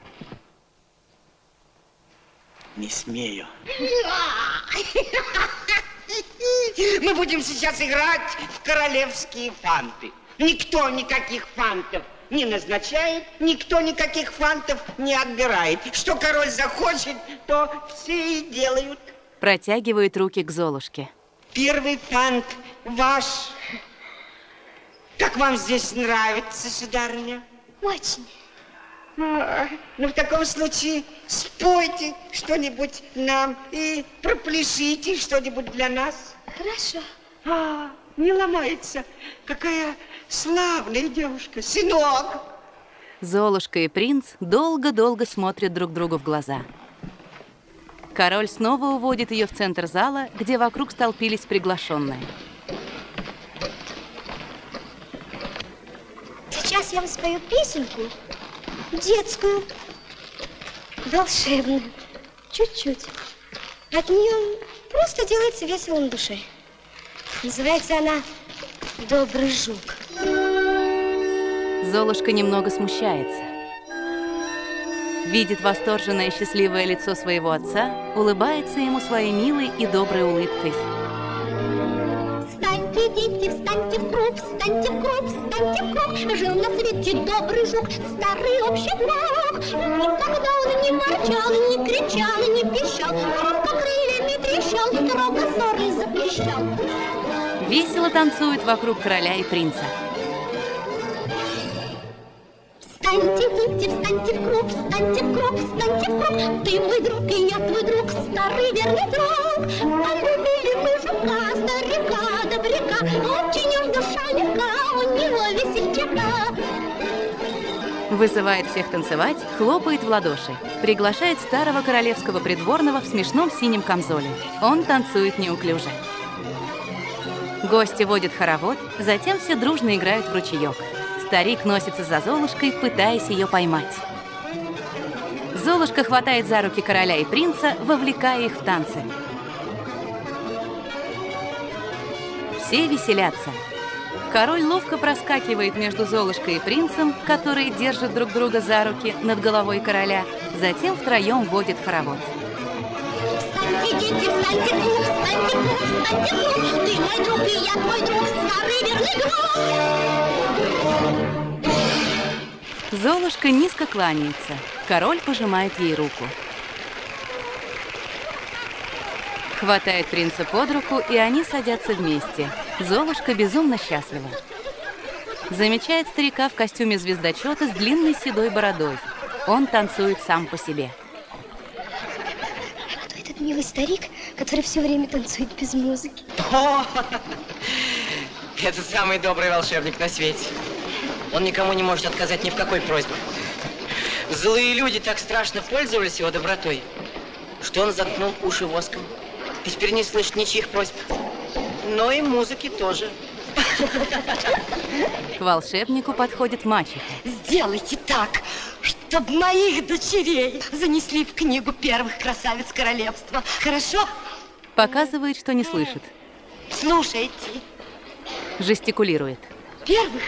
Не смею. Мы будем сейчас играть в королевские фанты. Никто никаких фантов не назначает, никто никаких фантов не отбирает. Что король захочет, то все и делают. Протягивает руки к Золушке. Первый фант ваш. Как вам здесь нравится, сударыня? Очень. А, ну, в таком случае спойте что-нибудь нам и пропляшите что-нибудь для нас. Хорошо. А, не ломается. Какая славная девушка. Сынок! Золушка и принц долго-долго смотрят друг другу в глаза. Король снова уводит ее в центр зала, где вокруг столпились приглашенные. Сейчас я вам спою песенку, детскую, волшебную, чуть-чуть. От нее просто делается весело на душе. Называется она «Добрый жук». Золушка немного смущается. Видит восторженное счастливое лицо своего отца, улыбается ему своей милой и доброй улыбкой. Встаньте, дети, встаньте в круг, встаньте в круг, встаньте в круг. Жил на свете добрый жук, старый общий друг. Никогда он не ворчал, не кричал, не пищал, громко крыльями трещал, строго ссоры запрещал. Весело танцуют вокруг короля и принца. Встаньте, выйти, встаньте в круг, встаньте в круг, встаньте в круг. Ты мой друг, и я твой друг, старый верный друг. Полюбили мы жука, старика, добряка. Очень он душа легка, у него весельчака. Вызывает всех танцевать, хлопает в ладоши. Приглашает старого королевского придворного в смешном синем камзоле. Он танцует неуклюже. Гости водят хоровод, затем все дружно играют в ручеек. Старик носится за Золушкой, пытаясь ее поймать. Золушка хватает за руки короля и принца, вовлекая их в танцы. Все веселятся. Король ловко проскакивает между Золушкой и принцем, которые держат друг друга за руки над головой короля, затем втроем водят хоровод. Встаньте, дети, встаньте в круг, встаньте в круг, встаньте в круг. Ты мой друг, и я твой друг, старый верный друг. Золушка низко кланяется. Король пожимает ей руку. Хватает принца под руку, и они садятся вместе. Золушка безумно счастлива. Замечает старика в костюме звездочета с длинной седой бородой. Он танцует сам по себе. Кто этот милый старик, который все время танцует без музыки? О, это самый добрый волшебник на свете. Он никому не может отказать ни в какой просьбе. Злые люди так страшно пользовались его добротой, что он заткнул уши воском. Теперь не слышит ничьих просьб. Но и музыки тоже. К волшебнику подходит мачеха. Сделайте так, чтобы моих дочерей занесли в книгу первых красавиц королевства. Хорошо? Показывает, что не слышит. Слушайте. Жестикулирует. Первых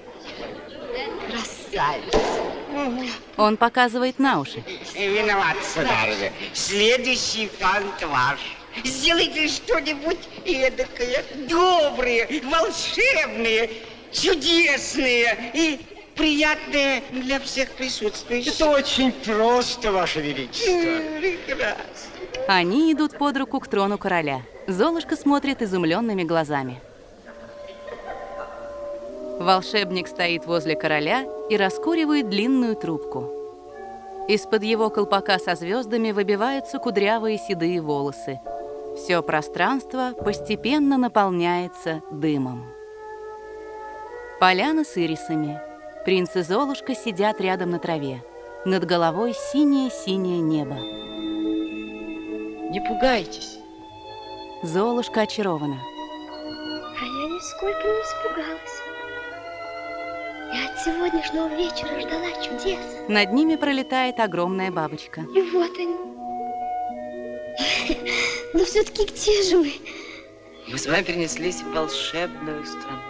красавиц. Он показывает на уши. Виноват, сударыня. Следующий фант ваш. Сделайте что-нибудь эдакое, доброе, волшебное, чудесное и приятное для всех присутствующих. Это очень просто, Ваше Величество. Прекрасно. Они идут под руку к трону короля. Золушка смотрит изумленными глазами. Волшебник стоит возле короля и раскуривает длинную трубку. Из-под его колпака со звездами выбиваются кудрявые седые волосы. Все пространство постепенно наполняется дымом. Поляна с ирисами. Принц и Золушка сидят рядом на траве. Над головой синее-синее небо. Не пугайтесь. Золушка очарована. А я нисколько не испугалась. Я от сегодняшнего вечера ждала чудес. Над ними пролетает огромная бабочка. И вот они. Но все-таки где же мы? Мы с вами перенеслись в волшебную страну.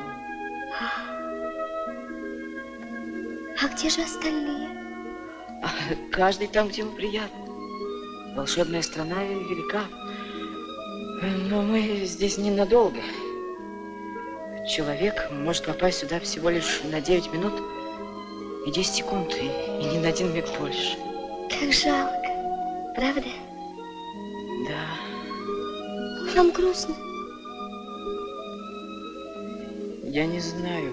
А где же остальные? А каждый там, где ему приятно. Волшебная страна велика. Но мы здесь ненадолго. Человек может попасть сюда всего лишь на девять минут и десять секунд, и, и ни на один миг больше. Как жалко, правда? Да. Вам грустно? Я не знаю.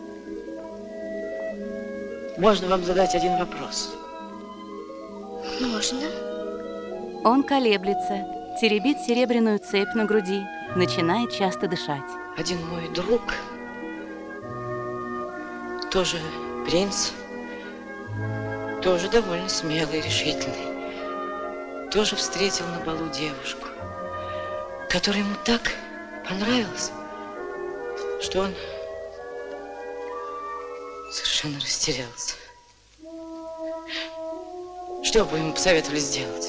Можно вам задать один вопрос? Можно. Он колеблется, теребит серебряную цепь на груди, начинает часто дышать. Один мой друг, тоже принц, тоже довольно смелый, решительный, тоже встретил на балу девушку, которая ему так понравилась, что он совершенно растерялся. Что бы вы ему посоветовали сделать?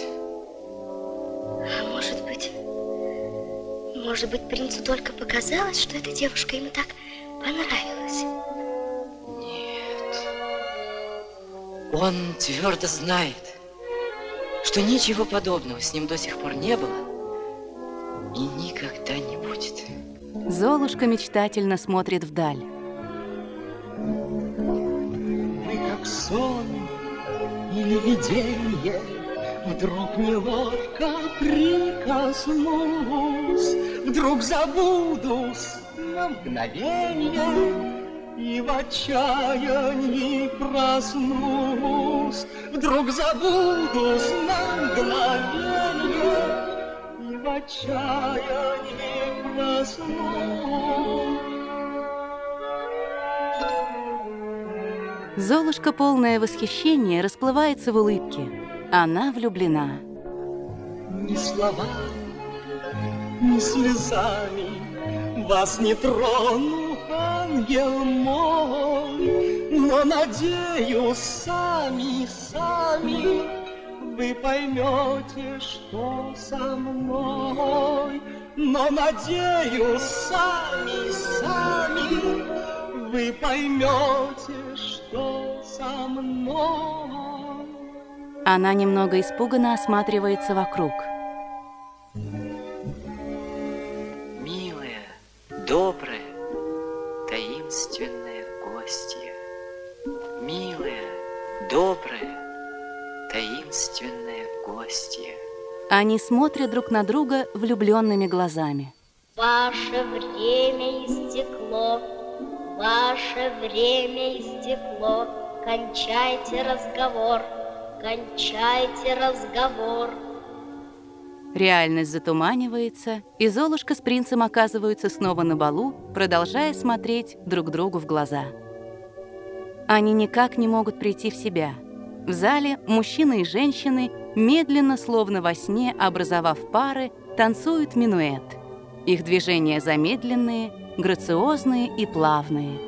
А может быть, может быть, принцу только показалось, что эта девушка ему так понравилась? Нет. Он твердо знает, что ничего подобного с ним до сих пор не было и никогда не будет. Золушка мечтательно смотрит вдаль. Вы как сон или видение, вдруг неловко прикоснусь, вдруг забудусь на мгновенье и в отчаянии проснусь, вдруг забудусь на мгновенье и в отчаянии проснусь. Золушка, полное восхищение, расплывается в улыбке. Она влюблена. Ни словами, ни слезами вас не трону, ангел мой, но надеюсь, сами, сами вы поймете, что со мной. Но надеюсь, сами, сами вы поймете, что со мной. Она немного испуганно осматривается вокруг. Милая, добрая, таинственная гостья. Милая, добрая, таинственная гостья. Они смотрят друг на друга влюбленными глазами. Ваше время истекло, ваше время истекло. Кончайте разговор, кончайте разговор. Реальность затуманивается, и Золушка с принцем оказываются снова на балу, продолжая смотреть друг другу в глаза. Они никак не могут прийти в себя. В зале мужчины и женщины, медленно, словно во сне, образовав пары, танцуют минуэт. Их движения замедленные, грациозные и плавные.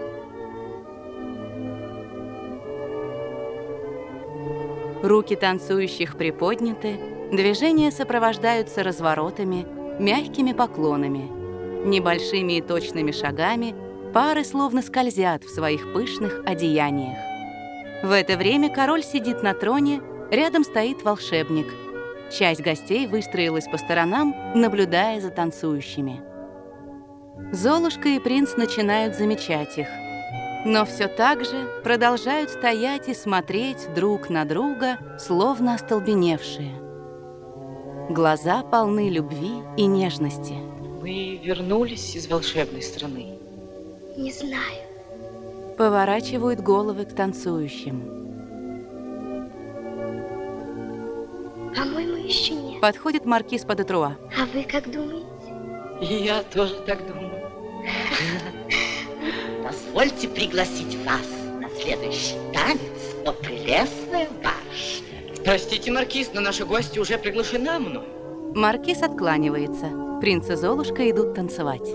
Руки танцующих приподняты, движения сопровождаются разворотами, мягкими поклонами. Небольшими и точными шагами пары словно скользят в своих пышных одеяниях. В это время король сидит на троне, рядом стоит волшебник. Часть гостей выстроилась по сторонам, наблюдая за танцующими. Золушка и принц начинают замечать их, но все так же продолжают стоять и смотреть друг на друга, словно остолбеневшие. Глаза полны любви и нежности. Мы вернулись из волшебной страны. Не знаю. Поворачивают головы к танцующим. По-моему, еще нет. Подходит маркиз де Труа. А вы как думаете? И я тоже так думаю. Позвольте пригласить вас на следующий танец, о прелестная барышня. Простите, маркиз, но наши гости уже приглашены мной. Маркиз откланивается. Принц и Золушка идут танцевать.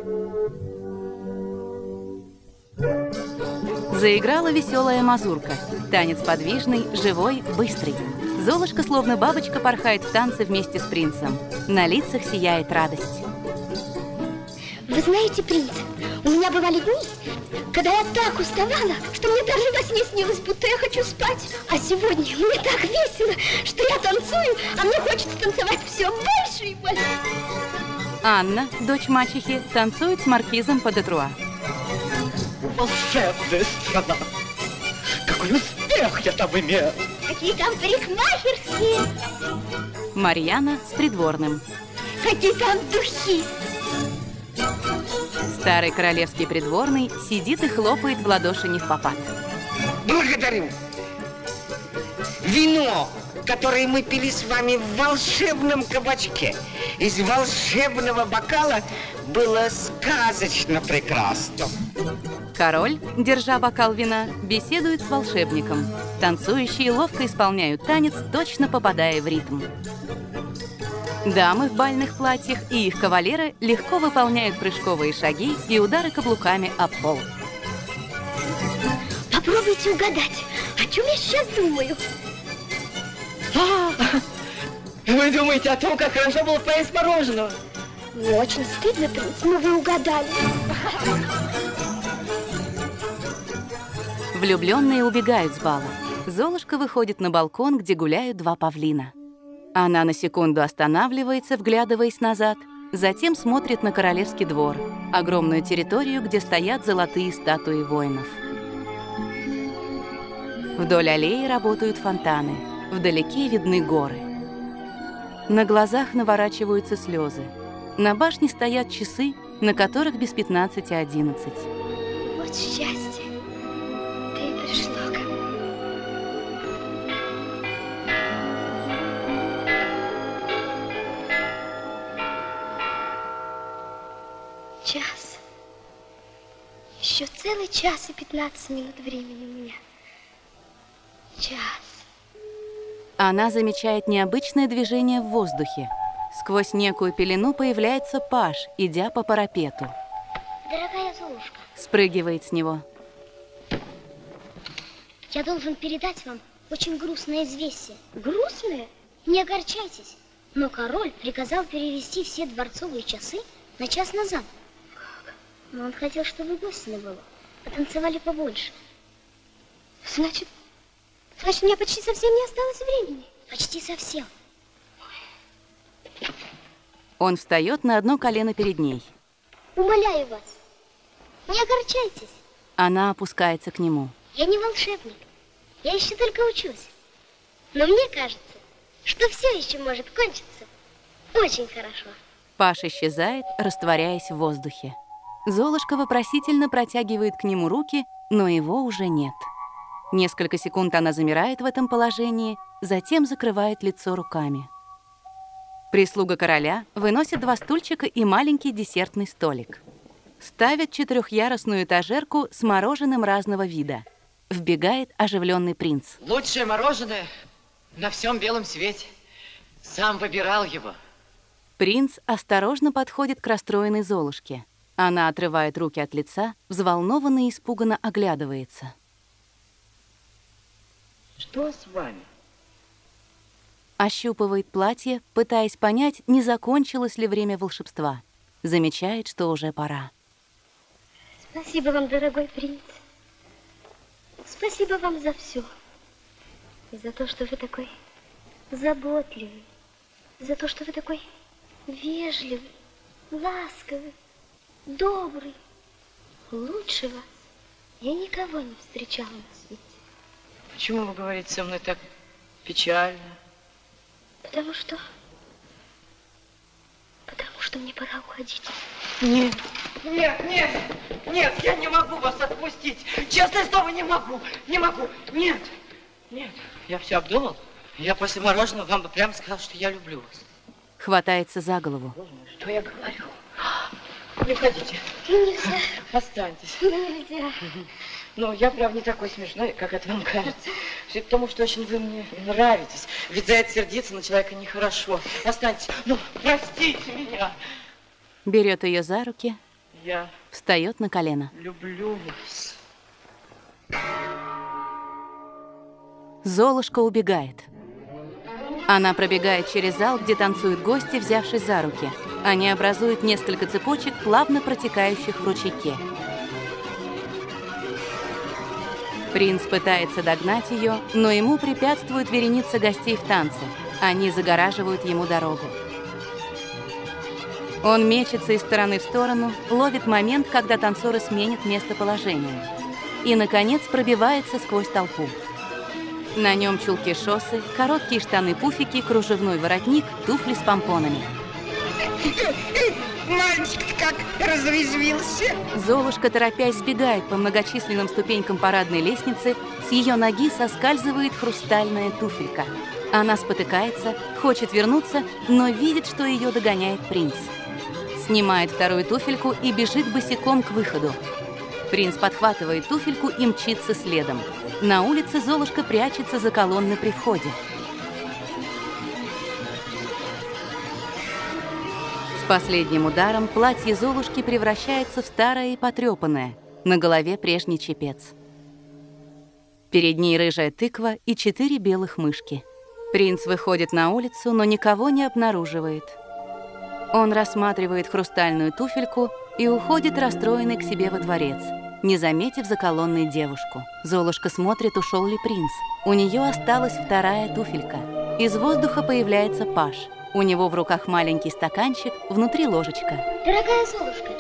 Заиграла веселая мазурка. Танец подвижный, живой, быстрый. Золушка, словно бабочка, порхает в танце вместе с принцем. На лицах сияет радость. Вы знаете, принц, у меня бывали дни, когда я так уставала, что мне даже во сне снилось, будто я хочу спать. А сегодня мне так весело, что я танцую, а мне хочется танцевать все больше и больше. Анна, дочь мачехи, танцует с маркизом де Труа. Волшебная страна! Какой успех я там имел! Какие там парикмахерские! Марьяна с придворным. Какие там духи! Старый королевский придворный сидит и хлопает в ладоши невпопад. Благодарю. Вино, которое мы пили с вами в волшебном кабачке, из волшебного бокала, было сказочно прекрасно. Король, держа бокал вина, беседует с волшебником. Танцующие ловко исполняют танец, точно попадая в ритм. Дамы в бальных платьях и их кавалеры легко выполняют прыжковые шаги и удары каблуками об пол. Попробуйте угадать, о чем я сейчас думаю. А, вы думаете о том, как хорошо было поесть мороженого? Мне очень стыдно, принц, но вы угадали. Влюбленные убегают с бала. Золушка выходит на балкон, где гуляют два павлина. Она на секунду останавливается, вглядываясь назад, затем смотрит на королевский двор, огромную территорию, где стоят золотые статуи воинов. Вдоль аллеи работают фонтаны, вдалеке видны горы. На глазах наворачиваются слезы. На башне стоят часы, на которых без пятнадцати одиннадцать. Вот счастье. Ты пришло ко мне. Час. Еще целый час и пятнадцать минут времени у меня. Час. Она замечает необычное движение в воздухе. Сквозь некую пелену появляется паж, идя по парапету. Дорогая Золушка, Спрыгивает с него. я должен передать вам очень грустное известие. Грустное? Не огорчайтесь, но король приказал перевести все дворцовые часы на час назад. Но он хотел, чтобы гости на балу потанцевали побольше. Значит, значит, у меня почти совсем не осталось времени. Почти совсем. Он встает на одно колено перед ней. Умоляю вас, не огорчайтесь. Она опускается к нему. Я не волшебник. Я еще только учусь. Но мне кажется, что все еще может кончиться очень хорошо. Паш исчезает, растворяясь в воздухе. Золушка вопросительно протягивает к нему руки, но его уже нет. Несколько секунд она замирает в этом положении, затем закрывает лицо руками. Прислуга короля выносит два стульчика и маленький десертный столик. Ставят четырехъярусную этажерку с мороженым разного вида. Вбегает оживленный принц. Лучшее мороженое на всем белом свете. Сам выбирал его. Принц осторожно подходит к расстроенной Золушке. Она отрывает руки от лица, взволнованно и испуганно оглядывается. Что с вами? Ощупывает платье, пытаясь понять, не закончилось ли время волшебства. Замечает, что уже пора. Спасибо вам, дорогой принц. Спасибо вам за все. И за то, что вы такой заботливый. За то, что вы такой вежливый, ласковый, добрый. Лучше вас я никого не встречала на свете. Почему вы говорите со мной так печально? Потому что... Потому что мне пора уходить. Нет, нет, нет, нет, я не могу вас отпустить. Честное слово, не могу, не могу. Нет, нет, я все обдумал. Я после мороженого вам бы прямо сказал, что я люблю вас. Хватается за голову. Что я говорю? Не уходите. Нельзя. Останьтесь. Нельзя. Ну, я прям не такой смешной, как это вам кажется. Все потому, что очень вы мне нравитесь. Ведь за это сердиться на человека нехорошо. Останьтесь. Ну, простите меня. Берет ее за руки, Я встает на колено. люблю вас. Золушка убегает. Она пробегает через зал, где танцуют гости, взявшись за руки. Они образуют несколько цепочек, плавно протекающих в ручейке. Принц пытается догнать ее, но ему препятствует вереница гостей в танце. Они загораживают ему дорогу. Он мечется из стороны в сторону, ловит момент, когда танцоры сменят местоположение. И, наконец, пробивается сквозь толпу. На нем чулки-шоссы, короткие штаны-пуфики, кружевной воротник, туфли с помпонами. Мальчик как разрезвился. Золушка, торопясь, сбегает по многочисленным ступенькам парадной лестницы, с ее ноги соскальзывает хрустальная туфелька. Она спотыкается, хочет вернуться, но видит, что ее догоняет принц. Снимает вторую туфельку и бежит босиком к выходу. Принц подхватывает туфельку и мчится следом. На улице Золушка прячется за колонны при входе. С последним ударом платье Золушки превращается в старое и потрепанное, на голове прежний чепец. Перед ней рыжая тыква и четыре белых мышки. Принц выходит на улицу, но никого не обнаруживает. Он рассматривает хрустальную туфельку и уходит расстроенный к себе во дворец, не заметив за колонной девушку. Золушка смотрит, ушел ли принц. У нее осталась вторая туфелька. Из воздуха появляется Паш. У него в руках маленький стаканчик, внутри ложечка. Дорогая Золушка.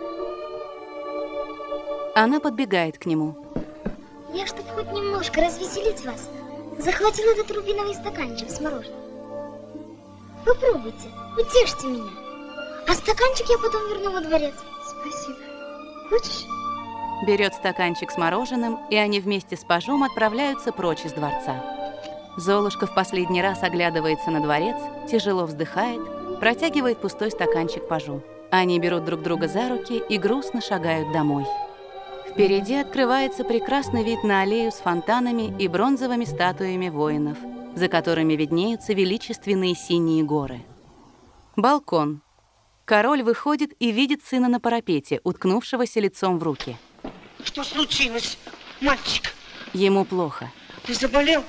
Она подбегает к нему. Я, чтобы хоть немножко развеселить вас, захватила этот рубиновый стаканчик с мороженым. Попробуйте, утешьте меня. А стаканчик я потом верну во дворец. Спасибо. Хочешь? Берет стаканчик с мороженым, и они вместе с Пажом отправляются прочь из дворца. Золушка в последний раз оглядывается на дворец, тяжело вздыхает, протягивает пустой стаканчик Пажу. Они берут друг друга за руки и грустно шагают домой. Впереди открывается прекрасный вид на аллею с фонтанами и бронзовыми статуями воинов, за которыми виднеются величественные синие горы. Балкон. Король выходит и видит сына на парапете, уткнувшегося лицом в руки. Что случилось, мальчик? Ему плохо. Ты заболел?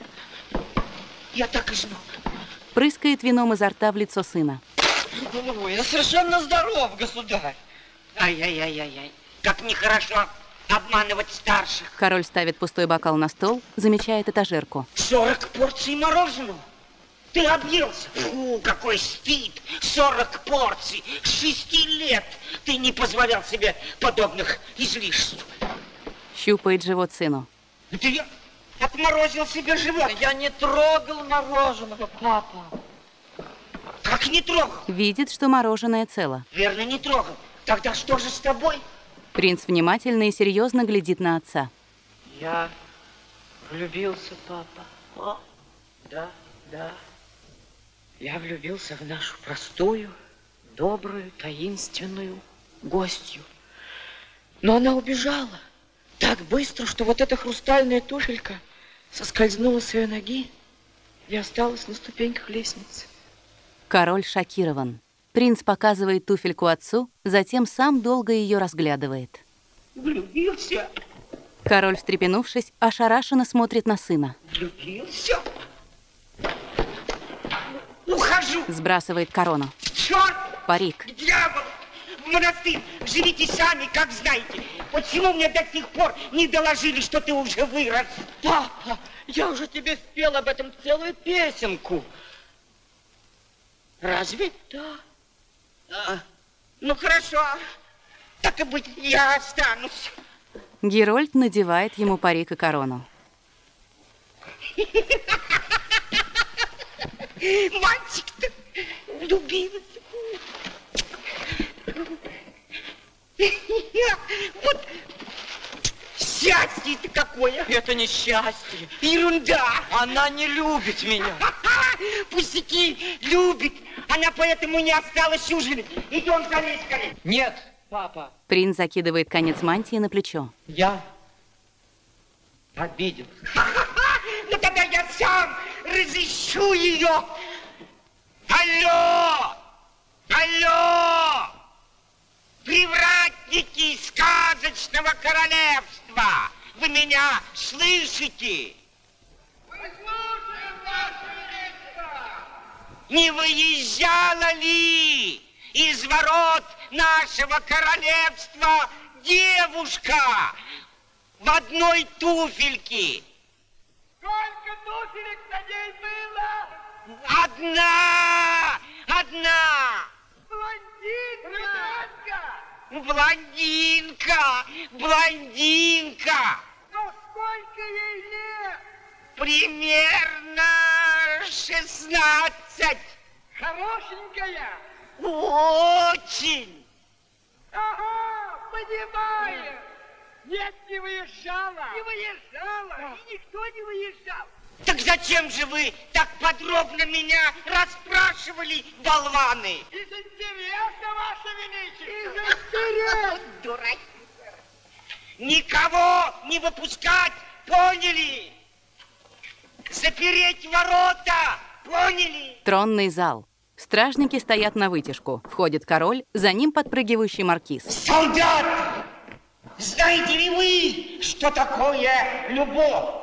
Я так и знал. Прыскает вином изо рта в лицо сына. Ой, я совершенно здоров, государь. Ай-яй-яй-яй-яй. Как нехорошо обманывать старших. Король ставит пустой бокал на стол, замечает этажерку. Сорок порций мороженого? Ты объелся? Фу, какой стыд! Сорок порций! С шести лет ты не позволял себе подобных излишеств. Щупает живот сыну. Это я, отморозил себе живот. Я не трогал мороженого, папа. Как не трогал? Видит, что мороженое цело. Верно, не трогал. Тогда что же с тобой? Принц внимательно и серьезно глядит на отца. Я влюбился, папа. О, да, да. Я влюбился в нашу простую, добрую, таинственную гостью. Но она убежала так быстро, что вот эта хрустальная туфелька соскользнула с ее ноги и осталась на ступеньках лестницы. Король шокирован. Принц показывает туфельку отцу, затем сам долго ее разглядывает. Влюбился. Король, встрепенувшись, ошарашенно смотрит на сына. Влюбился. Ухожу. Сбрасывает корону. Черт! Парик. Дьявол! В монастырь! Живите сами, как знаете. Почему мне до сих пор не доложили, что ты уже вырос? Папа, я уже тебе спел об этом целую песенку. Разве? Да. А, ну хорошо. Так и быть, я останусь. Герольд надевает ему парик и корону. Мальчик-то влюбился. Вот счастье-то какое. Это не счастье. Ерунда. Она не любит меня. Пустяки, любит. Она поэтому не осталась ужинать. Идем скорее, скорее. Нет, папа. Принц закидывает конец мантии на плечо. Я обидел. Ну тогда я сам разыщу ее. Алло! Алло! Привратники сказочного королевства! Вы меня слышите? Мы слушаем, Ваше Величество! Не выезжала ли из ворот нашего королевства девушка в одной туфельке? Сколько туфелек на ней было? Одна! Одна! Блондинка! Блондинка! Блондинка! Но сколько ей лет? Примерно шестнадцать. Хорошенькая? Очень! Ага, понимаю. Нет, не выезжала. Не выезжала. И никто не выезжал. Так зачем же вы так подробно меня расспрашивали, болваны? Из интереса, Ваше Величество. Из интереса. Дурак. Никого не выпускать, поняли? Запереть ворота, поняли? Тронный зал. Стражники стоят на вытяжку. Входит король, за ним подпрыгивающий маркиз. Солдат! Знаете ли вы, что такое любовь?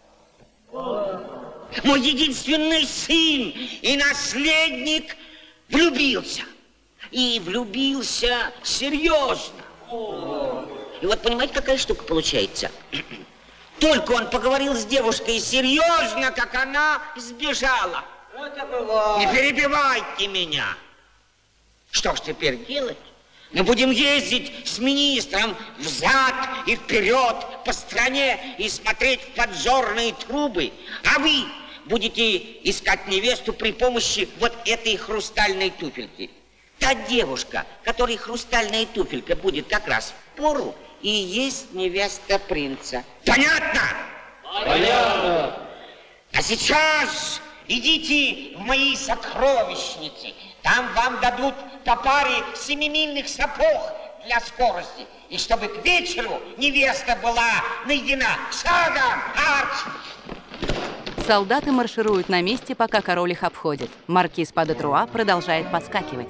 Мой единственный сын и наследник влюбился. И влюбился серьезно. И вот понимаете, какая штука получается? Только он поговорил с девушкой серьезно, как она сбежала. Это бывает. Не перебивайте меня. Что ж теперь делать? Мы будем ездить с министром взад и вперед по стране и смотреть в поджорные трубы. А вы будете искать невесту при помощи вот этой хрустальной туфельки. Та девушка, которой хрустальная туфелька будет как раз в пору, и есть невеста принца. Понятно? Понятно. А сейчас идите в мои сокровищницы. Там вам дадут по паре семимильных сапог для скорости. И чтобы к вечеру невеста была найдена. Шагом, арч! Солдаты маршируют на месте, пока король их обходит. Маркиз Падетруа продолжает подскакивать.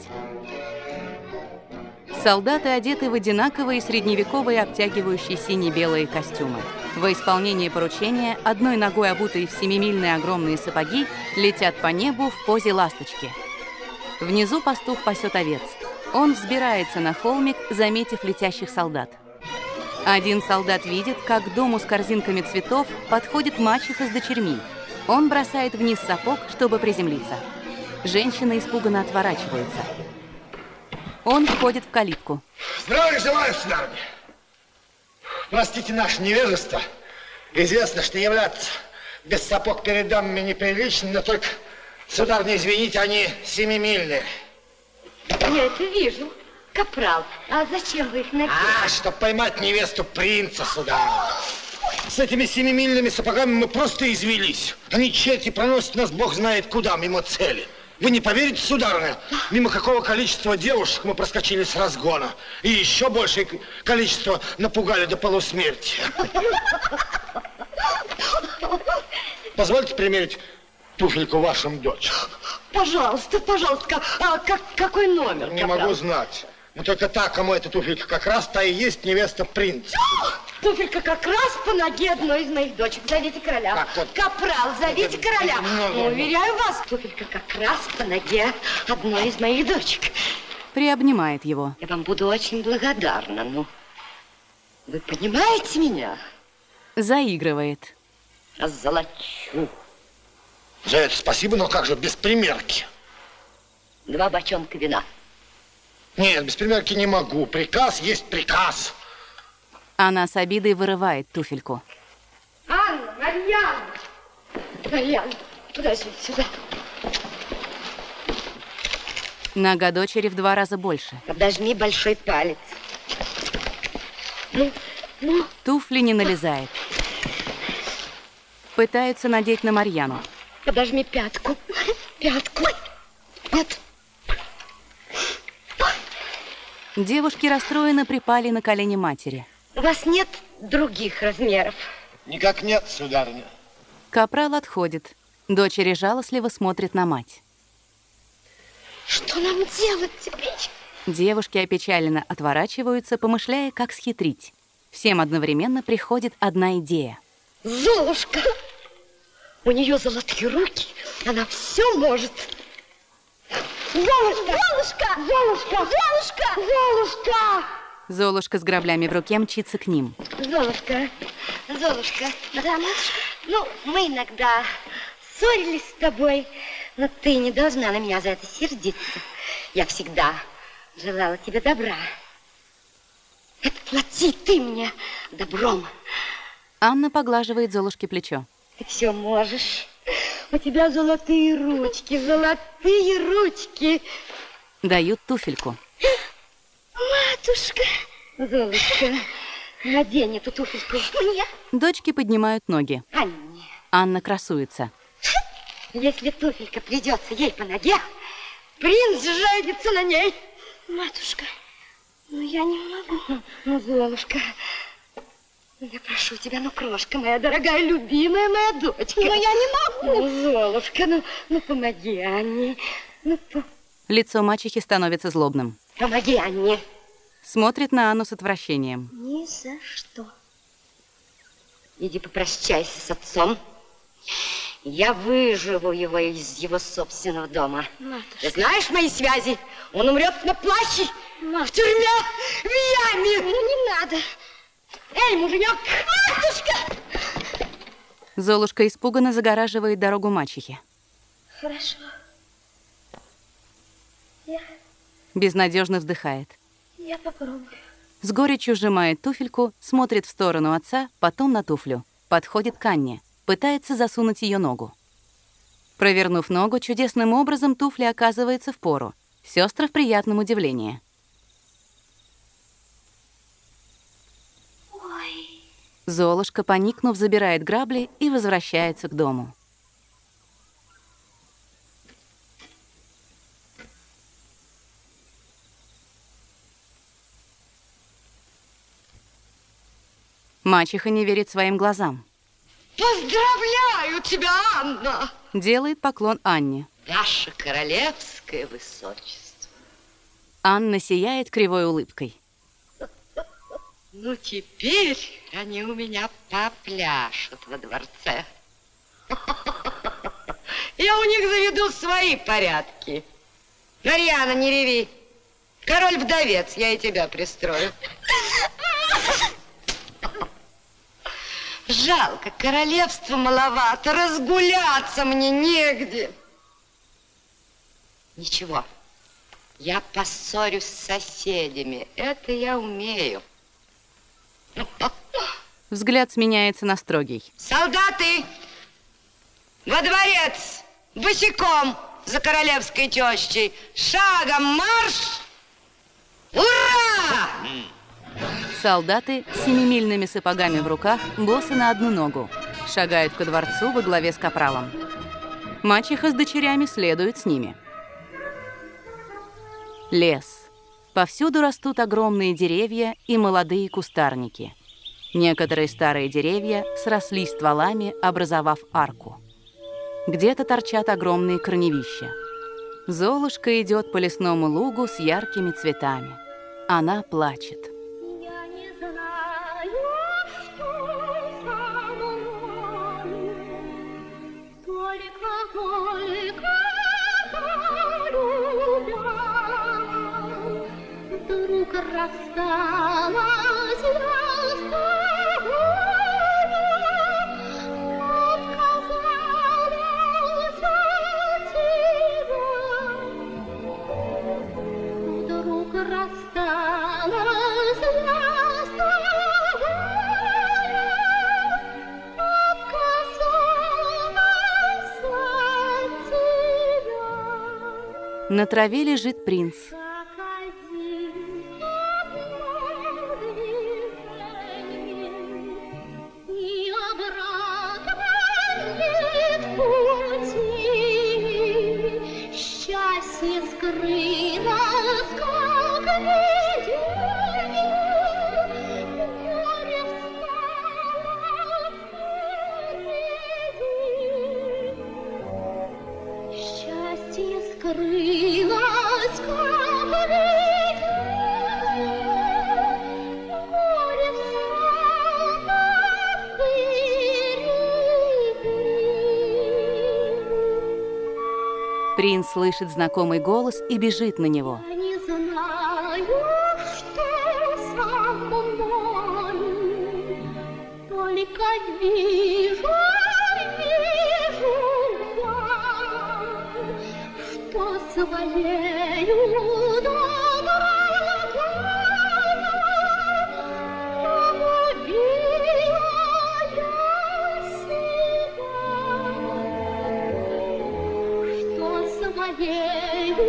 Солдаты одеты в одинаковые средневековые обтягивающие сине-белые костюмы. Во исполнении поручения, одной ногой обутые в семимильные огромные сапоги, летят по небу в позе ласточки. Внизу пастух пасет овец. Он взбирается на холмик, заметив летящих солдат. Один солдат видит, как к дому с корзинками цветов подходит мачеха с дочерьми. Он бросает вниз сапог, чтобы приземлиться. Женщины испуганно отворачиваются. Он входит в калитку. Здравия желаю, сударыня. Простите наше невежество. Известно, что являться без сапог перед дамами неприлично, но только, сударыня, извините, они семимильные. Я это вижу. Капрал, а зачем вы их надели? А, чтобы поймать невесту принца, сударыня. С этими семимильными сапогами мы просто извелись. Они черти проносят нас бог знает куда, мимо цели. Вы не поверите, сударыня, мимо какого количества девушек мы проскочили с разгона. И еще большее количество напугали до полусмерти. Позвольте примерить туфельку вашим дочерям. Пожалуйста, пожалуйста. А как, какой номер? Не капрал? могу знать. Но только та, кому эта туфелька как раз, та и есть невеста принца. Туфелька как раз по ноге одной из моих дочек. Зовите короля. Как вот? Капрал, зовите Это... короля. Ну, ну, Уверяю вас, туфелька как раз по ноге одной из моих дочек. Приобнимает его. Я вам буду очень благодарна. Ну, вы понимаете меня? Заигрывает. Озолочу. За это спасибо, но как же без примерки? Два бочонка вина. Нет, без примерки не могу. Приказ есть приказ. Она с обидой вырывает туфельку. Анна, Марьяна! Марьяна, подожди сюда. Нога дочери в два раза больше. Подожми большой палец. Ну, ну. Туфли не налезает. Пытаются надеть на Марьяну. Подожми пятку. Пятку. Нет. Девушки расстроенно припали на колени матери. У вас нет других размеров? Никак нет, сударыня. Капрал отходит. Дочери жалостливо смотрят на мать. Что нам делать теперь? Девушки опечаленно отворачиваются, помышляя, как схитрить. Всем одновременно приходит одна идея. Золушка! У нее золотые руки, она все может. Золушка! Золушка! Золушка! Золушка! Золушка! Золушка с граблями в руке мчится к ним. Золушка, Золушка, да, матушка? Ну, мы иногда ссорились с тобой, но ты не должна на меня за это сердиться. Я всегда желала тебе добра. Отплати ты мне добром. Анна поглаживает Золушке плечо. Ты все можешь. У тебя золотые ручки, золотые ручки. Дают туфельку. Матушка. Золушка, надень эту туфельку. Мне. Дочки поднимают ноги. Анне. Анна красуется. Если туфелька придется ей по ноге, принц женится на ней. Матушка, ну я не могу. Ну, Золушка, я прошу тебя, ну, крошка моя дорогая, любимая моя дочка. Но я не могу. Ну, Золушка, ну, ну помоги Анне. Ну, по... Лицо мачехи становится злобным. Помоги Анне. Смотрит на Анну с отвращением. Ни за что. Иди попрощайся с отцом. Я выживу его из его собственного дома. Матушка. Ты знаешь мои связи? Он умрет на плахе, в тюрьме, в яме. Ну, не надо. Эй, муженек! Матушка! Золушка испуганно загораживает дорогу мачехе. Хорошо. Я... Безнадежно вздыхает. Я попробую. С горечью сжимает туфельку, смотрит в сторону отца, потом на туфлю. Подходит к Анне, пытается засунуть ее ногу. Провернув ногу, чудесным образом туфля оказывается впору. Сестры в приятном удивлении. Ой. Золушка, поникнув, забирает грабли и возвращается к дому. Мачеха не верит своим глазам. Поздравляю тебя, Анна! Делает поклон Анне. Ваше королевское высочество. Анна сияет кривой улыбкой. Ну, теперь они у меня попляшут во дворце. Я у них заведу свои порядки. Марьяна, не реви. Король-вдовец, я и тебя пристрою. Жалко, королевства маловато, разгуляться мне негде. Ничего, я поссорюсь с соседями, это я умею. Взгляд сменяется на строгий. Солдаты! Во дворец! Босиком за королевской тещей! Шагом марш! Ура! Солдаты с семимильными сапогами в руках, босы на одну ногу, шагают ко дворцу во главе с капралом. Мачеха с дочерями следуют с ними. Лес. Повсюду растут огромные деревья и молодые кустарники. Некоторые старые деревья срослись стволами, образовав арку. Где-то торчат огромные корневища. Золушка идет по лесному лугу с яркими цветами. Она плачет. Я не знаю, что со мной, только, только полюбя, вдруг рассталась я с тобой, отказалась от тебя, вдруг рассталась я с тобой, отказалась от тебя. На траве лежит принц. Счастье скрылось, как видение, горе встало впереди. Счастье скрылось, как видение, горе встало впереди. Принц слышит знакомый голос и бежит на него. Я не знаю, что со мной, только вижу, вижу я, что своею добротою погубила я себя, что своею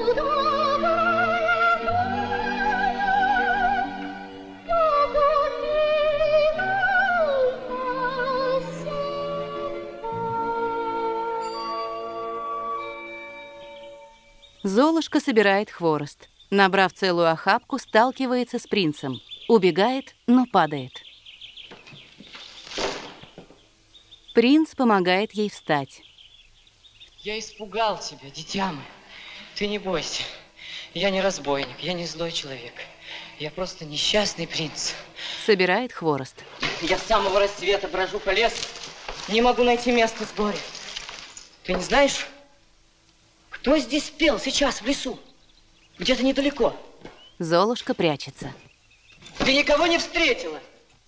Золушка собирает хворост. Набрав целую охапку, сталкивается с принцем. Убегает, но падает. Принц помогает ей встать. Я испугал тебя, дитя мое. Ты не бойся. Я не разбойник, я не злой человек. Я просто несчастный принц. Собирает хворост. Я с самого рассвета брожу по лесу. Не могу найти место сбора. Ты не знаешь, кто здесь пел сейчас в лесу? Где-то недалеко. Золушка прячется. Ты никого не встретила?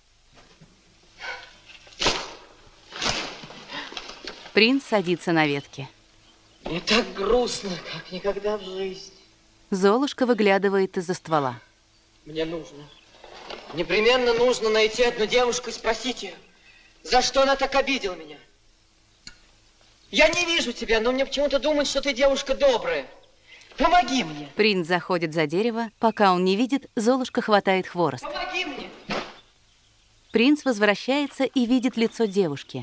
Принц садится на ветке. Мне так грустно, как никогда в жизни. Золушка выглядывает из-за ствола. Мне нужно, непременно нужно найти одну девушку и спросить ее, за что она так обидела меня. Я не вижу тебя, но мне почему-то думают, что ты девушка добрая. Помоги мне. Принц заходит за дерево. Пока он не видит, Золушка хватает хворост. Помоги мне. Принц возвращается и видит лицо девушки.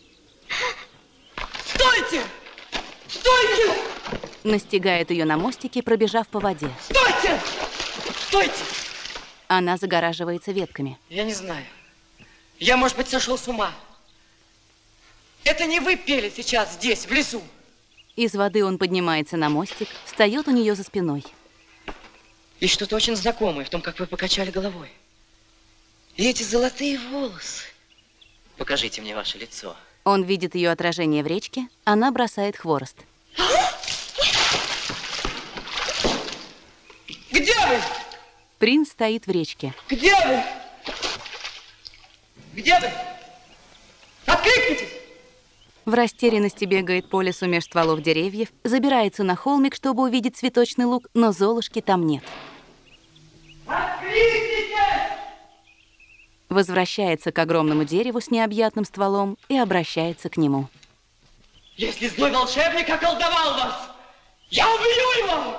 Стойте! Стойте! Настигает ее на мостике, пробежав по воде. Стойте! Стойте! Она загораживается ветками. Я не знаю. Я, может быть, сошел с ума. Это не вы пели сейчас здесь, в лесу. Из воды он поднимается на мостик, встает у нее за спиной. И что-то очень знакомое в том, как вы покачали головой. И эти золотые волосы. Покажите мне ваше лицо. Он видит ее отражение в речке, она бросает хворост. Где вы? Принц стоит в речке. Где вы? Где вы? Откликнитесь! В растерянности бегает по лесу меж стволов деревьев, забирается на холмик, чтобы увидеть цветочный луг, но Золушки там нет. Откликнитесь! возвращается к огромному дереву с необъятным стволом и обращается к нему. Если злой волшебник околдовал вас, я убью его!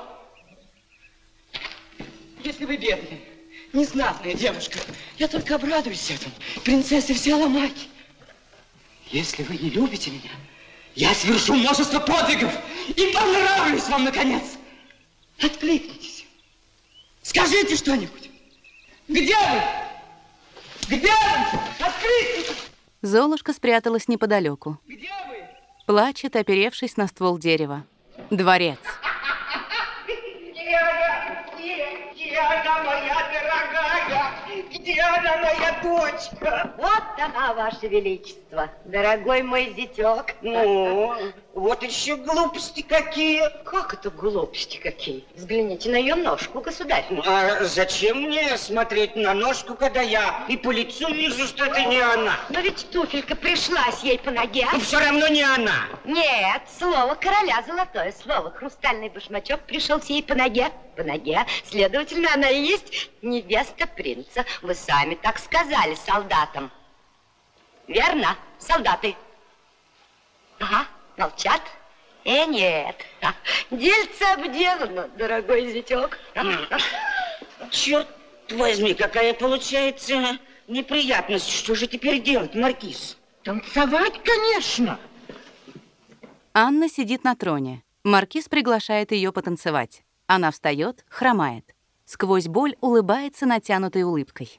Если вы бедная, незнатная девушка, я только обрадуюсь этому. Принцесса взяла мать. Если вы не любите меня, я совершу множество подвигов и понравлюсь вам, наконец. Откликнитесь. Скажите что-нибудь. Где вы? Где вы? Откликнитесь. Золушка спряталась неподалеку. Где вы? Плачет, оперевшись на ствол дерева. Дворец. Где она? Где? Где она, моя дорогая? Где она, моя дочка? Вот она, Ваше Величество, дорогой мой зятек. Ну, вот еще глупости какие. Как это глупости какие? Взгляните на ее ножку, государь. А зачем мне смотреть на ножку, когда я и по лицу вижу, что это не она? Но ведь туфелька пришлась ей по ноге. И все равно не она. Нет, слово короля золотое слово. Хрустальный башмачок пришелся ей по ноге. По ноге. Следовательно, она и есть невеста принца. Вы сами так сказали солдатам. Верно, солдаты? Ага, молчат. Э, нет. Дельце обделано, дорогой зятек. Черт возьми, какая получается неприятность. Что же теперь делать, маркиз? Танцевать, конечно. Анна сидит на троне. Маркиз приглашает ее потанцевать. Она встает, хромает. Сквозь боль улыбается натянутой улыбкой.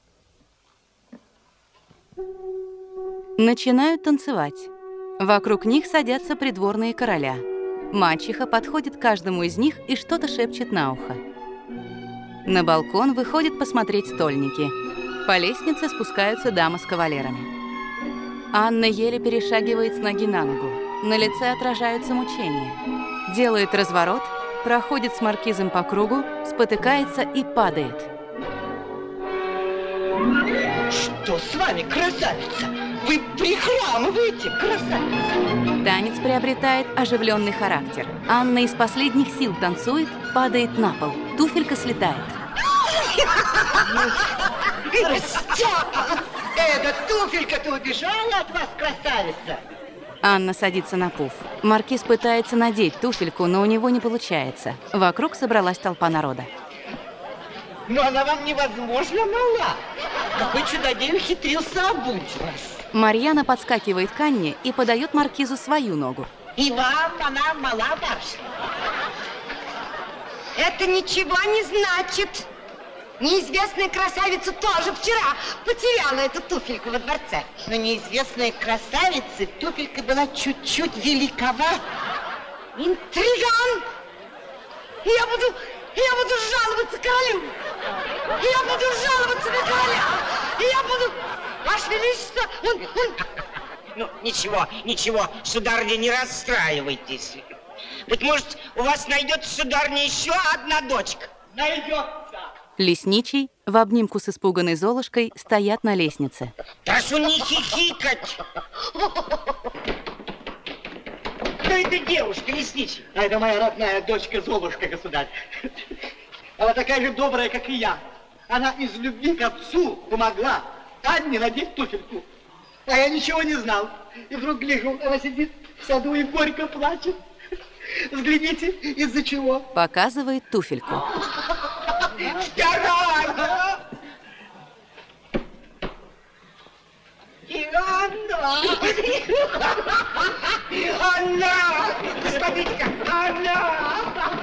Начинают танцевать. Вокруг них садятся придворные короля. Мачеха подходит к каждому из них и что-то шепчет на ухо. На балкон выходят посмотреть стольники. По лестнице спускаются дамы с кавалерами. Анна еле перешагивает с ноги на ногу. На лице отражаются мучения. Делает разворот, проходит с маркизом по кругу, спотыкается и падает. Что с вами, красавица? Вы прихрамываете, красавица. Танец приобретает оживленный характер. Анна из последних сил танцует, падает на пол. Туфелька слетает. Эта туфелька-то убежала от вас, красавица. Анна садится на пуф. Маркиз пытается надеть туфельку, но у него не получается. Вокруг собралась толпа народа. Но она вам невозможно мала. Какой чудодей ухитрился обуть вас. Марьяна подскакивает к Анне и подает маркизу свою ногу. И вам она мала, барышня. Это ничего не значит. Неизвестная красавица тоже вчера потеряла эту туфельку во дворце. Но неизвестной красавице туфелька была чуть-чуть великовата. Интриган! Я буду, я буду жаловаться королю! Я буду жаловаться на короля! Я буду... Ваше Величество, он... он... Ну, ничего, ничего, сударыня, не расстраивайтесь. Быть может, у вас найдется, сударыня, еще одна дочка. Найдется. Лесничий в обнимку с испуганной Золушкой стоят на лестнице. Прошу не хихикать. Кто эта девушка, лесничий? А это моя родная дочка Золушка, государь. Она такая же добрая, как и я. Она из любви к отцу помогла Анне надеть туфельку. А я ничего не знал. И вдруг гляжу, она сидит в саду и горько плачет. Взгляните, из-за чего. Показывает туфельку. Вторая! И она! Она! Смотрите-ка! Она!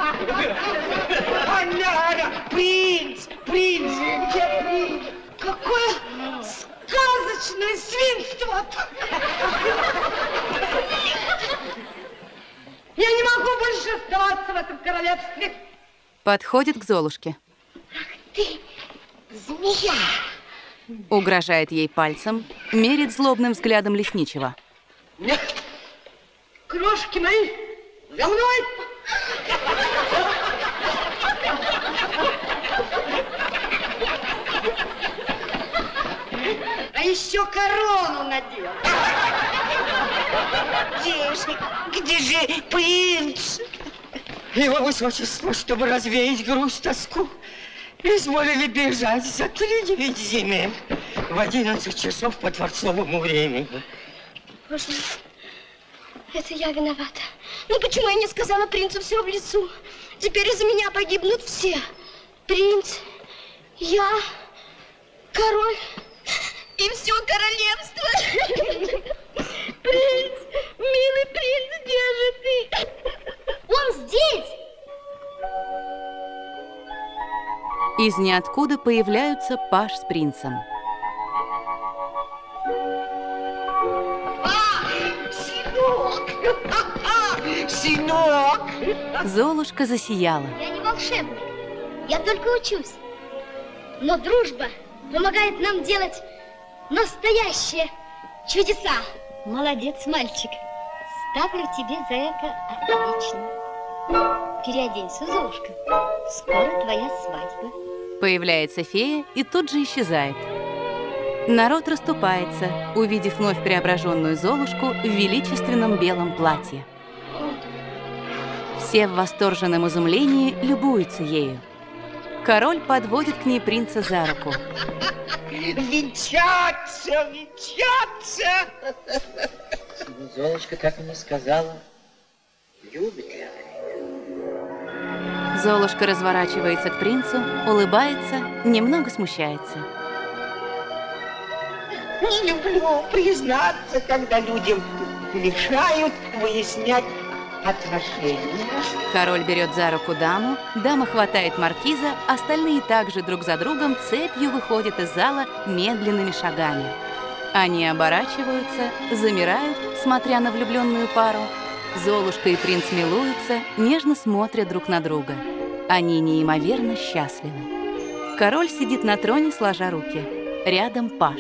Она! Она! Принц! Принц! Где принц? Какое сказочное свинство! Я не могу больше оставаться в этом королевстве. Подходит к Золушке. Ты змея! Угрожает ей пальцем, мерит злобным взглядом лесничего. Нет! Крошки мои! За мной! А еще корону надел! Девушка, где же принц? Его высочество, чтобы развеять грусть, тоску, изволили бежать за три зимы в одиннадцать часов по дворцовому времени. Боже, это я виновата. Ну почему я не сказала принцу все в лицу? Теперь из-за меня погибнут все. Принц, я, король и все королевство. Принц, милый принц, где же ты? Он здесь. Из ниоткуда появляются паж с принцем. Сынок! Сынок! Золушка засияла. Я не волшебник, я только учусь. Но дружба помогает нам делать настоящие чудеса. Молодец, мальчик. Ставлю тебе за это отлично. Переоденься, Золушка. Скоро твоя свадьба. Появляется фея и тут же исчезает. Народ расступается, увидев вновь преображенную Золушку в величественном белом платье. Все в восторженном изумлении любуются ею. Король подводит к ней принца за руку. Венчаться, венчаться! Но Золушка так и не сказала, любит ли она. Золушка разворачивается к принцу, улыбается, немного смущается. Не люблю признаться, когда людям мешают выяснять отношения. Король берет за руку даму, дама хватает маркиза, остальные также друг за другом цепью выходят из зала медленными шагами. Они оборачиваются, замирают, смотря на влюбленную пару. Золушка и принц милуются, нежно смотрят друг на друга. Они неимоверно счастливы. Король сидит на троне, сложа руки. Рядом паж.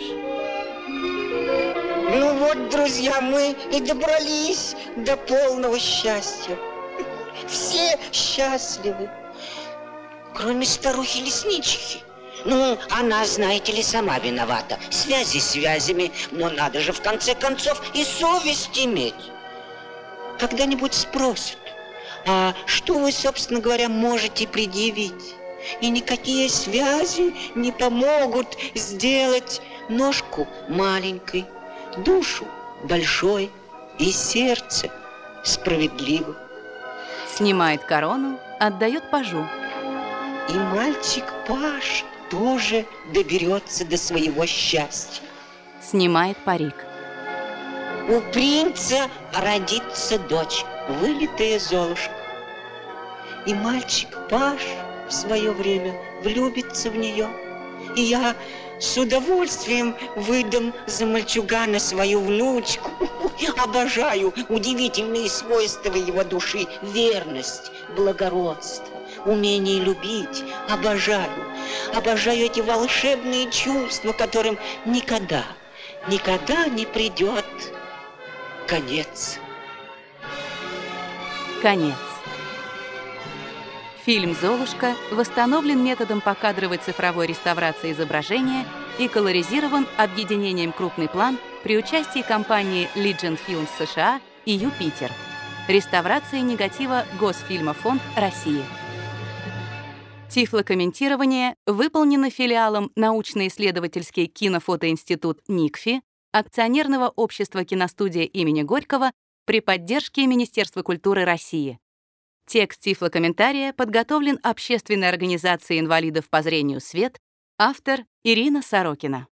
Ну вот, друзья, мы и добрались до полного счастья. Все счастливы, кроме старухи-леснички. Ну, она, знаете ли, сама виновата. Связи связями, но надо же в конце концов и совесть иметь. Когда-нибудь спросят, а что вы, собственно говоря, можете предъявить? И никакие связи не помогут сделать ножку маленькой, душу большой и сердце справедливым. Снимает корону, отдает пажу. И мальчик-паж тоже доберется до своего счастья. Снимает парик. У принца родится дочь, вылитая Золушка. И мальчик-паж в свое время влюбится в нее. И я с удовольствием выдам за мальчугана свою внучку. Обожаю удивительные свойства его души. Верность, благородство, умение любить. Обожаю. Обожаю эти волшебные чувства, которым никогда, никогда не придет конец. Конец. Фильм «Золушка» восстановлен методом покадровой цифровой реставрации изображения и колоризирован объединением «Крупный план» при участии компании Legend Films США и Юпитер. Реставрация негатива Госфильмофонд России. Тифлокомментирование выполнено филиалом научно-исследовательский кинофотоинститут НИКФИ, акционерного общества киностудия имени Горького при поддержке Министерства культуры России. Текст тифлокомментария подготовлен Общественной организацией инвалидов по зрению «Свет», автор Ирина Сорокина.